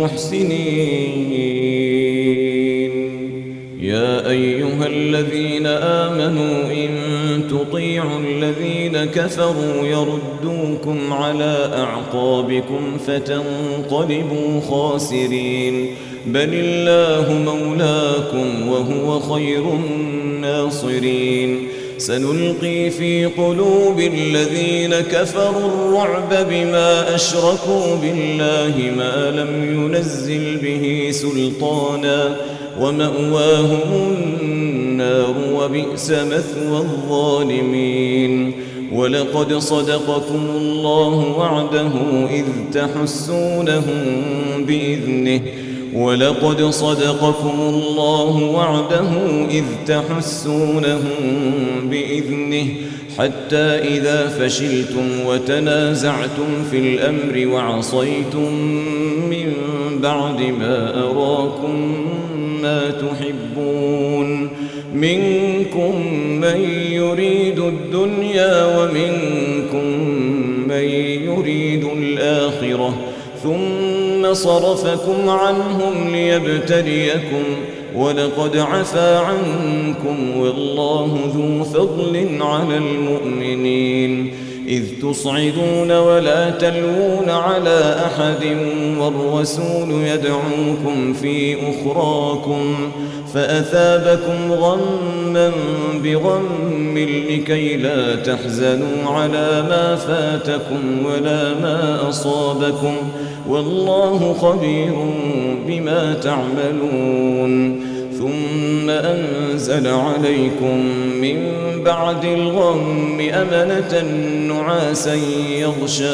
المحسنين يا أيها الذين آمنوا إن تطيعوا الذين كفروا يردوكم على أعقابكم فتنقلبوا خاسرين بل الله مولاكم وهو خير الناصرين سنلقي في قلوب الذين كفروا الرعب بما أشركوا بالله ما لم ينزل به سلطانا ومأواهم النار وبئس مثوى الظالمين ولقد صدقكم الله وعده إذ تحسونهم بإذنه ولقد صدقكم الله وعده إذ تحسونهم بإذنه حتى إذا فشلتم وتنازعتم في الأمر وعصيتم من بعد ما أراكم ما تحبون منكم من يريد الدنيا ومنكم من يريد الآخرة ثم صرفكم عنهم ليبتليكم ولقد عفا عنكم والله ذو فضل على المؤمنين إذ تصعدون ولا تلوون على أحد والرسول يدعوكم في أخراكم فأثابكم غما بغم لكي لا تحزنوا على ما فاتكم ولا ما أصابكم والله خبير بما تعملون ثم أنزل عليكم من بعد الغم أمنة نعاسا يغشى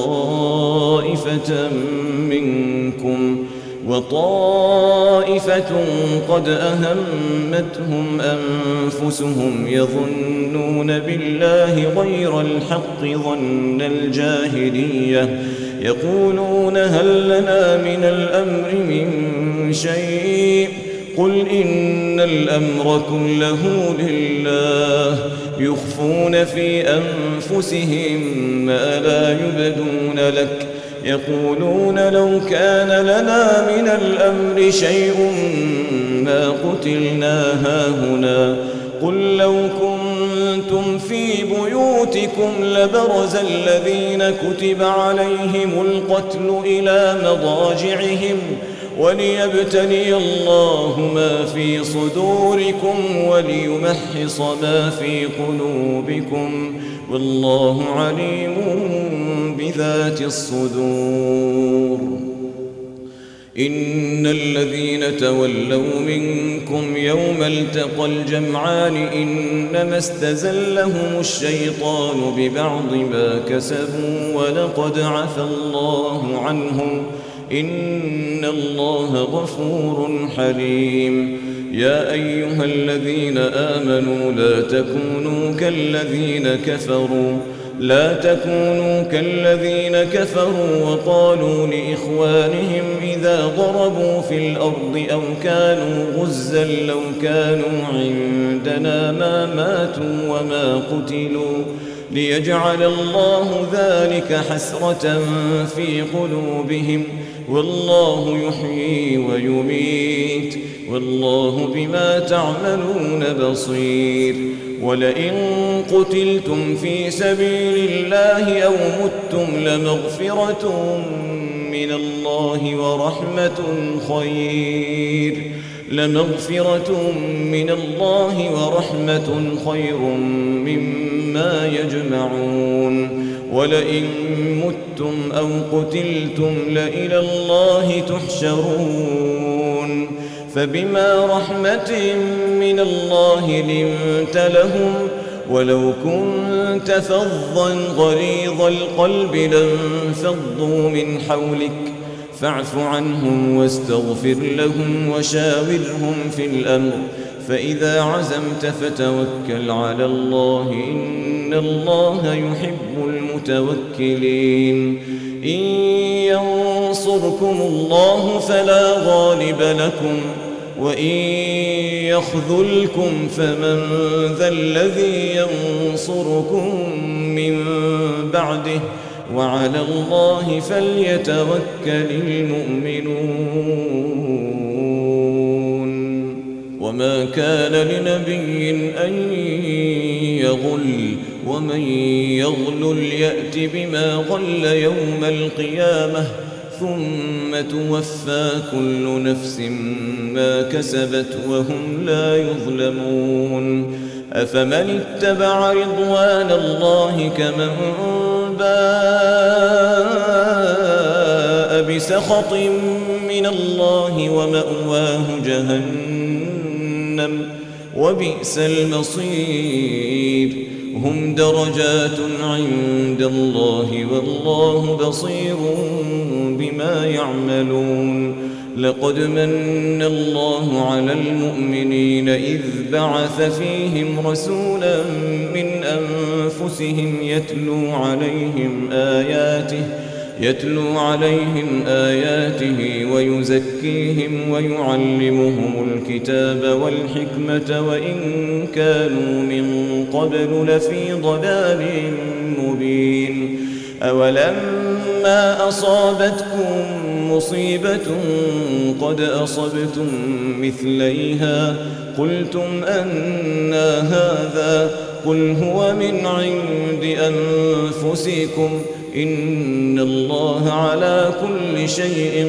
طائفة منكم وطائفة قد أهمتهم أنفسهم يظنون بالله غير الحق ظن الجاهلية يقولون هل لنا من الأمر من شيء قل إن الأمر كله لله يخفون في أنفسهم ما لا يبدون لك يقولون لو كان لنا من الأمر شيء ما قتلنا هاهنا قل لو كنتم في بيوتكم لبرز الذين كتب عليهم القتل إلى مضاجعهم وليبتلي الله ما في صدوركم وليمحص ما في قلوبكم والله عليم بذات الصدور إن الذين تولوا منكم يوم التقى الجمعان إنما استزلهم الشيطان ببعض ما كسبوا ولقد عفى الله عنهم إن الله غفور حليم يا أيها الذين آمنوا لا تكونوا كالذين كفروا لا تكونوا كالذين كفروا وقالوا لإخوانهم إذا ضربوا في الأرض أو كانوا غزا لو كانوا عندنا ما ماتوا وما قتلوا ليجعل الله ذلك حسرة في قلوبهم والله يحيي ويميت والله بما تعملون بصير ولئن قتلتم في سبيل الله أو متم لمغفرة من الله ورحمة خير لمغفرة من الله ورحمة خير مما يجمعون ولئن متم أو قتلتم لإلى الله تحشرون فبما رحمة من الله لنت لهم ولو كنت فظا غليظ القلب لانفضوا من حولك فاعف عنهم واستغفر لهم وشاورهم في الأمر فإذا عزمت فتوكل على الله إن الله يحب المتوكلين إن ينصركم الله فلا غالب لكم وإن يخذلكم فمن ذا الذي ينصركم من بعده وعلى الله فليتوكل المؤمنون وما كان لنبي أن يغل ومن يغلل يأت بما غل يوم القيامة ثم توفى كل نفس ما كسبت وهم لا يظلمون أفمن اتبع رضوان الله كمن باء بسخط من الله ومأواه جهنم وبئس المصير هم درجات عند الله والله بصير بما يعملون لقد من الله على المؤمنين إذ بعث فيهم رسولا من أنفسهم يتلو عليهم آياته يتلو عليهم آياته ويزكيهم ويعلمهم الكتاب والحكمة وإن كانوا من قبل لفي ضلال مبين. أولما أصابتكم مصيبة قد أصبتم مثليها قلتم أنى هذا قل هو من عند أنفسكم إن الله على كل شيء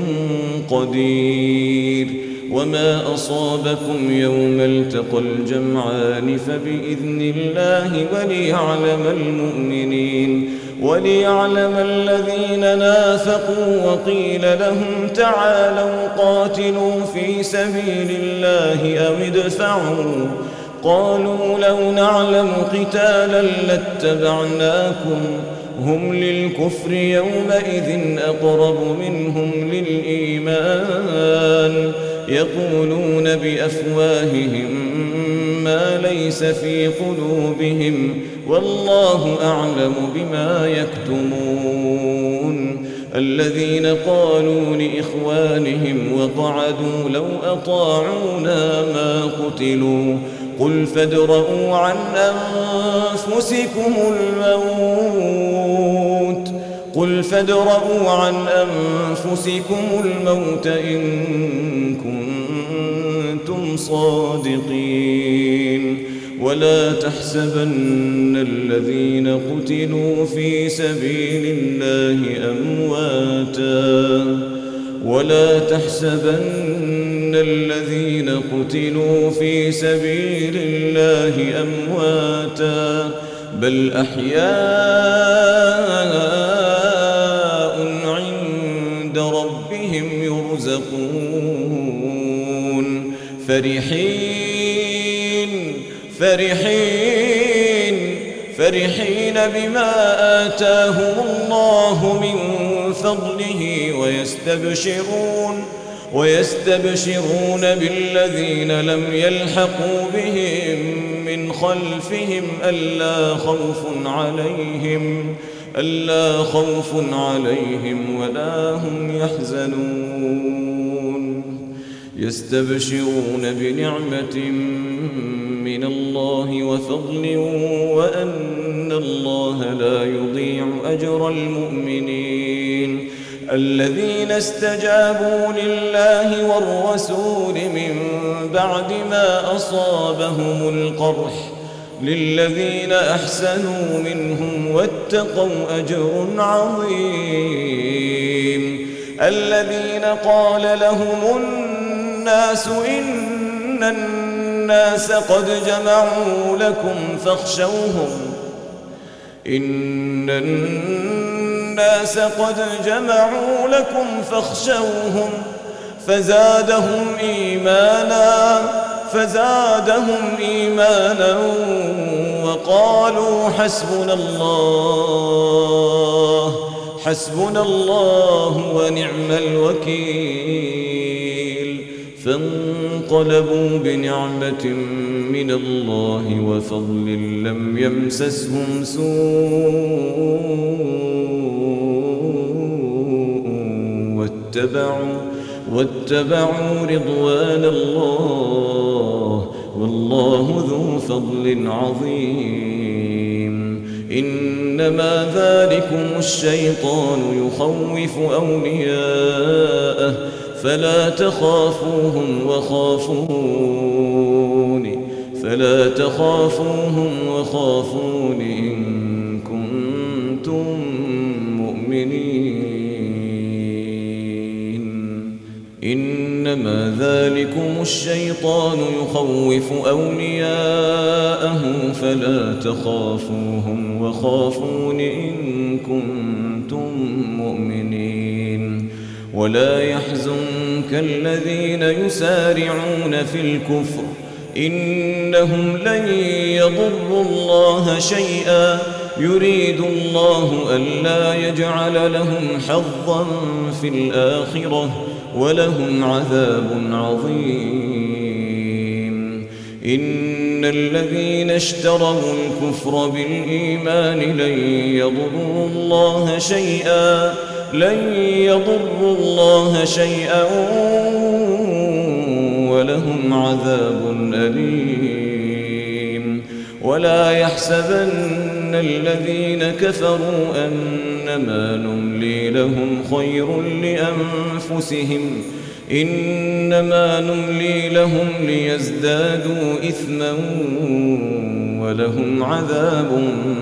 قدير. وما أصابكم يوم التقى الجمعان فبإذن الله وليعلم المؤمنين وليعلم الذين نافقوا وقيل لهم تعالوا قاتلوا في سبيل الله أو ادفعوا قالوا لو نعلم قتالا لاتبعناكم هم للكفر يومئذ أقرب منهم للإيمان يقولون بأفواههم ما ليس في قلوبهم والله أعلم بما يكتمون. الذين قالوا لإخوانهم وقعدوا لو أطاعونا ما قتلوا قل فادرءوا عن أنفسكم الموت قل فادرءوا عن أنفسكم الموت إن كنتم صادقين. ولا تحسبن الذين قتلوا في سبيل الله أمواتا ولا تحسبن الذين قتلوا في سبيل الله أمواتا بل أحياء عند ربهم يرزقون فرحين فرحين فرحين بما آتاهم الله من فضله ويستبشرون ويستبشرون بالذين لم يلحقوا بهم من خلفهم ألا خوف عليهم ألا خوف عليهم ولا هم يحزنون. يستبشرون بنعمة من الله وفضل وأن الله لا يضيع أجر المؤمنين. الذين استجابوا لله والرسول من بعد ما أصابهم القرح للذين أحسنوا منهم واتقوا أجر عظيم. الذين قال لهم الناس إن الناس قد جمعوا لكم فاخشوهم إن الناس قد جمعوا لكم فاخشوهم فزادهم إيمانا فزادهم إيمانا وقالوا حسبنا الله حسبنا الله ونعم الوكيل. فانقلبوا بنعمة من الله وفضل لم يمسسهم سوء واتبعوا واتبعوا رضوان الله والله ذو فضل عظيم. إنما ذلكم الشيطان يخوف أولياءه فلا تخافوهم وخافون فلا تخافوهم وخافون إن كنتم مؤمنين. إنما ذلكم الشيطان يخوف أولياءه فلا تخافوهم وخافون إن كنتم مؤمنين. ولا يحزنك الذين يسارعون في الكفر إنهم لن يضروا الله شيئا يريد الله ألا يجعل لهم حظا في الآخرة ولهم عذاب عظيم. إن الذين اشتروا الكفر بالإيمان لن يضروا الله شيئا لن يضروا الله شيئا ولهم عذاب أليم. ولا يحسبن الذين كفروا أنما نملي لهم خير لأنفسهم إنما نملي لهم ليزدادوا إثما ولهم عذاب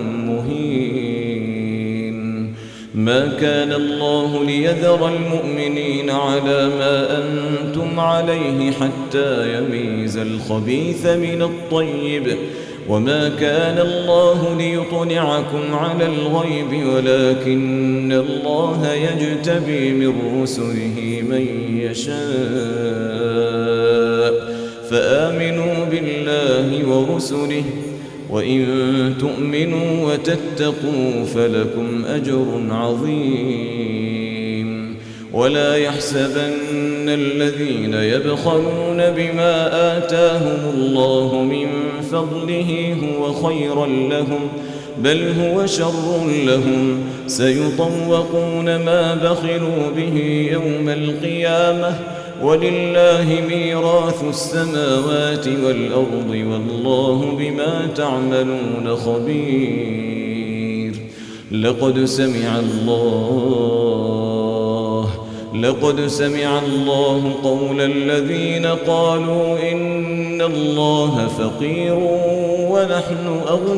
مهين. ما كان الله ليذر المؤمنين على ما أنتم عليه حتى يميز الخبيث من الطيب وما كان الله ليطلعكم على الغيب ولكن الله يجتبي من رسله من يشاء فآمنوا بالله ورسله وإن تؤمنوا وتتقوا فلكم أجر عظيم. ولا يحسبن الذين يبخلون بما آتاهم الله من فضله هو خيرا لهم بل هو شر لهم سيطوقون ما بخلوا به يوم القيامة ولله ميراث السماوات والأرض والله بما تعملون خبير. لقد سمع الله لقد سمع الله قول الذين قالوا إن الله فقير ونحن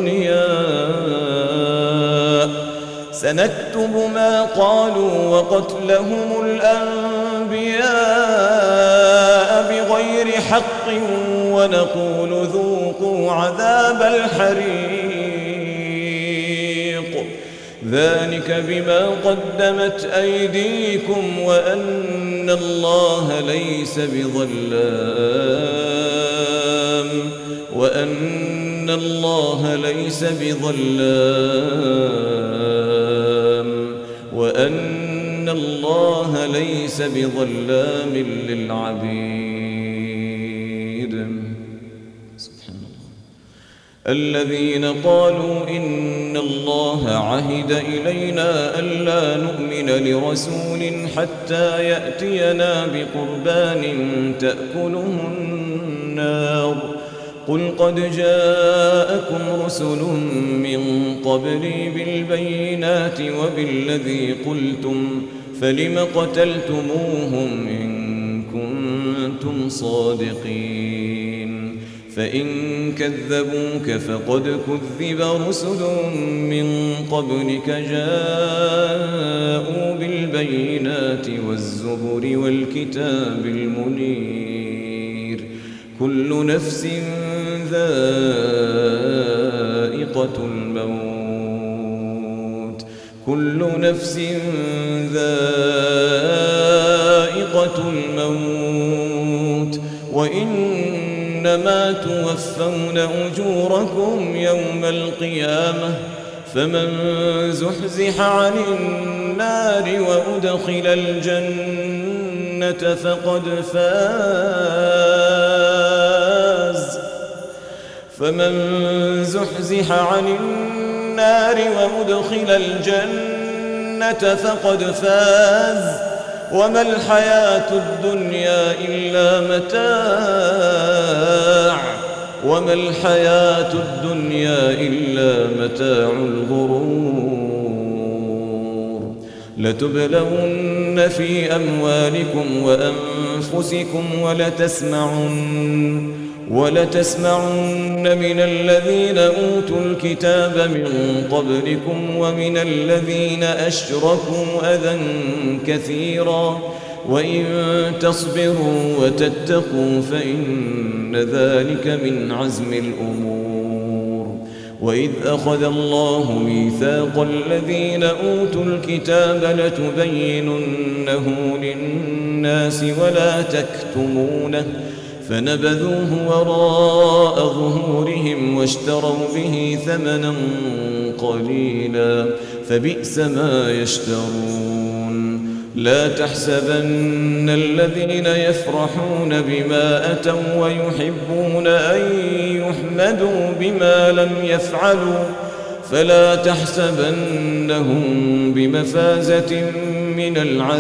أغنياء سنكتب ما قالوا وقتلهم الأنبياء بغير حق ونقول ذوقوا عذاب الحريق ذلك بما قدمت أيديكم وأن الله ليس بظلام وأن الله ليس بظلام وأن الله ليس بظلام للعبيد. سبحان الله. الذين قالوا إن الله عهد إلينا ألا نؤمن لرسول حتى يأتينا بقربان تأكله النار قل قد جاءكم رسل من قبلي بالبينات وبالذي قلتم فلم قتلتموهم إن كنتم صادقين فإن كذبوك فقد كذب رسل من قبلك جاءوا بالبينات والزبر والكتاب المنير كل نفس ذائقة الموت كل نفس ذائقة الموت وإنما توفون أجوركم يوم القيامة فمن زحزح عن النار وأدخل الجنة فقد فاز فمن زحزح عن النار وأدخل الجنة فقد فاز وما الحياة الدنيا إلا متاع وما الحياة الدنيا إلا متاع الغرور لتبلون في أموالكم وأنفسكم ولتسمعن ولتسمعن من الذين أوتوا الكتاب من قبلكم ومن الذين أشركوا أذى كثيرا وإن تصبروا وتتقوا فإن ذلك من عزم الأمور وإذ أخذ الله ميثاق الذين أوتوا الكتاب لتبيننه للناس ولا تكتمونه فنبذوه وراء ظهورهم واشتروا به ثمنا قليلا فبئس ما يشترون لا تحسبن الذين يفرحون بما أتوا ويحبون أن يحمدوا بما لم يفعلوا فلا تحسبنهم بمفازة من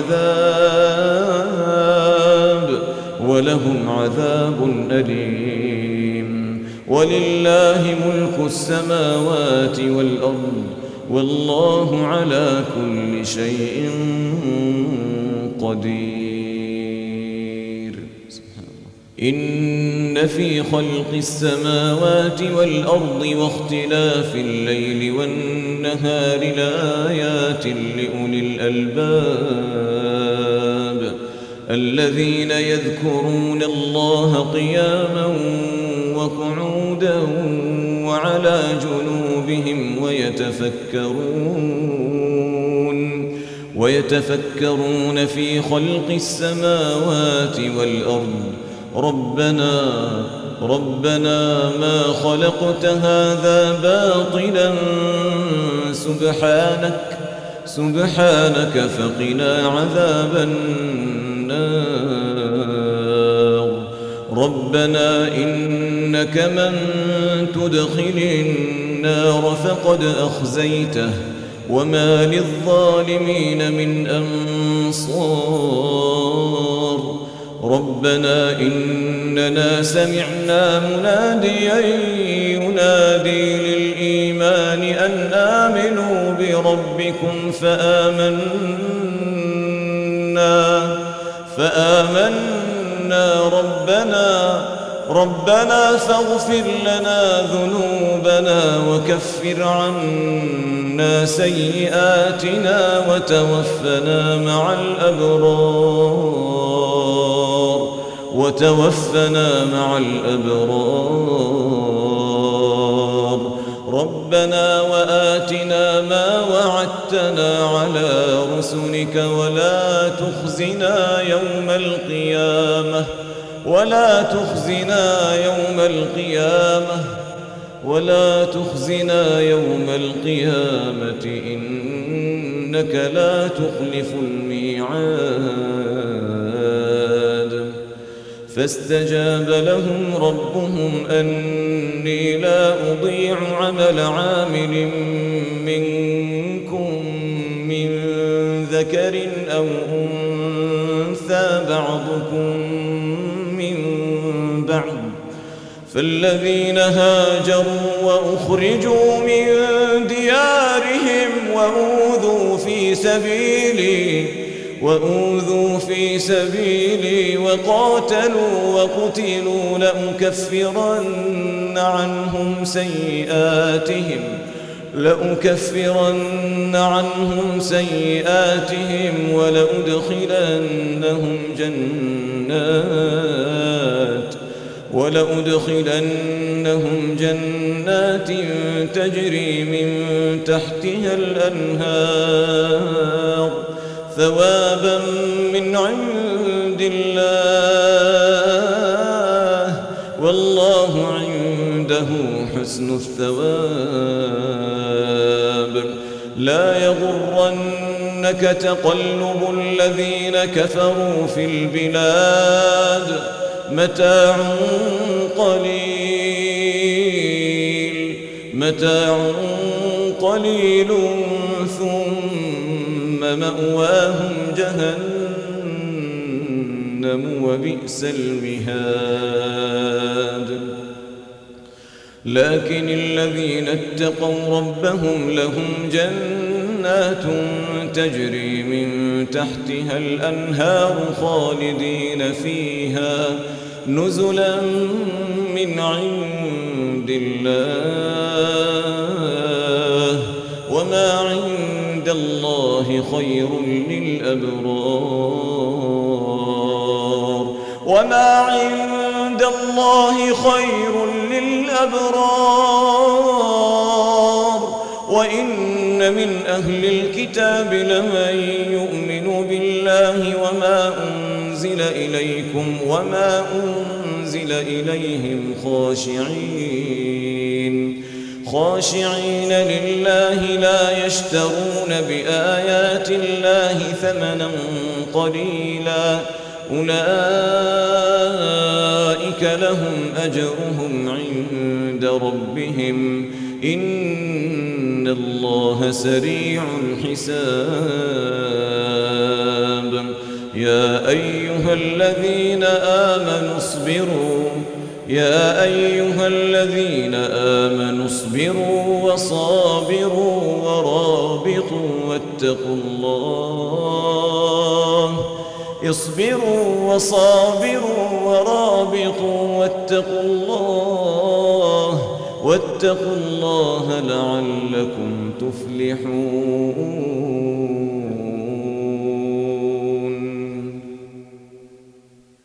العذاب ولهم عذاب أليم. ولله ملك السماوات والأرض والله على كل شيء قدير. إن في خلق السماوات والأرض واختلاف الليل والنهار لآيات لأولي الألباب الذين يذكرون الله قياما وقعودا وعلى جنوبهم ويتفكرون ويتفكرون في خلق السماوات والأرض ربنا ربنا ما خلقت هذا باطلا سبحانك سبحانك فقنا عذاب النار. ربنا إنك من تدخل النار فقد أخزيته وما للظالمين من أنصار. ربنا إننا سمعنا مناديا ينادي للإيمان أن آمنوا بربكم فآمنا فآمنا ربنا ربنا فاغفر لنا ذنوبنا وكفر عنا سيئاتنا وتوفنا مع الأبرار وتوفنا مع الأبرار. ربنا وآتنا ما وعدتنا على رسلك ولا تخزنا يوم القيامة ولا تخزنا يوم القيامة ولا تخزنا يوم القيامة إنك لا تخلف الميعاد. فاستجاب لهم ربهم أني لا أضيع عمل عامل منكم من ذكر أو أنثى بعضكم من بعض فالذين هاجروا وأخرجوا من ديارهم وأوذوا في سبيلي وأوذوا في سبيلي وقاتلوا وقتلوا لأكفرن عنهم سيئاتهم لأكفرن عنهم سيئاتهم ولأدخلنهم جنات ولأدخلنهم جنات تجري من تحتها الأنهار ثوابا من عند الله والله عنده حسن الثواب. لا يغرنك تقلب الذين كفروا في البلاد متاع قليل متاع قليل ثم مأواهم جهنم وبئس المهاد. لكن الذين اتقوا ربهم لهم جنات تجري من تحتها الأنهار خالدين فيها نزلا من عند الله وما عند الله خير للأبرار وما عند الله خير للأبرار. وإن من أهل الكتاب لمن يؤمن بالله وما أنزل إليكم وما أنزل إليهم خاشعين خاشعين لله لا يشترون بآيات الله ثمنا قليلا أولئك لهم أجرهم عند ربهم إن الله سريع الحساب يا أيها الذين آمنوا اصبروا يا أيها الذين آمنوا اصبروا وصابروا ورابطوا واتقوا الله اصبروا وصابروا ورابطوا واتقوا الله واتقوا الله لعلكم تفلحون.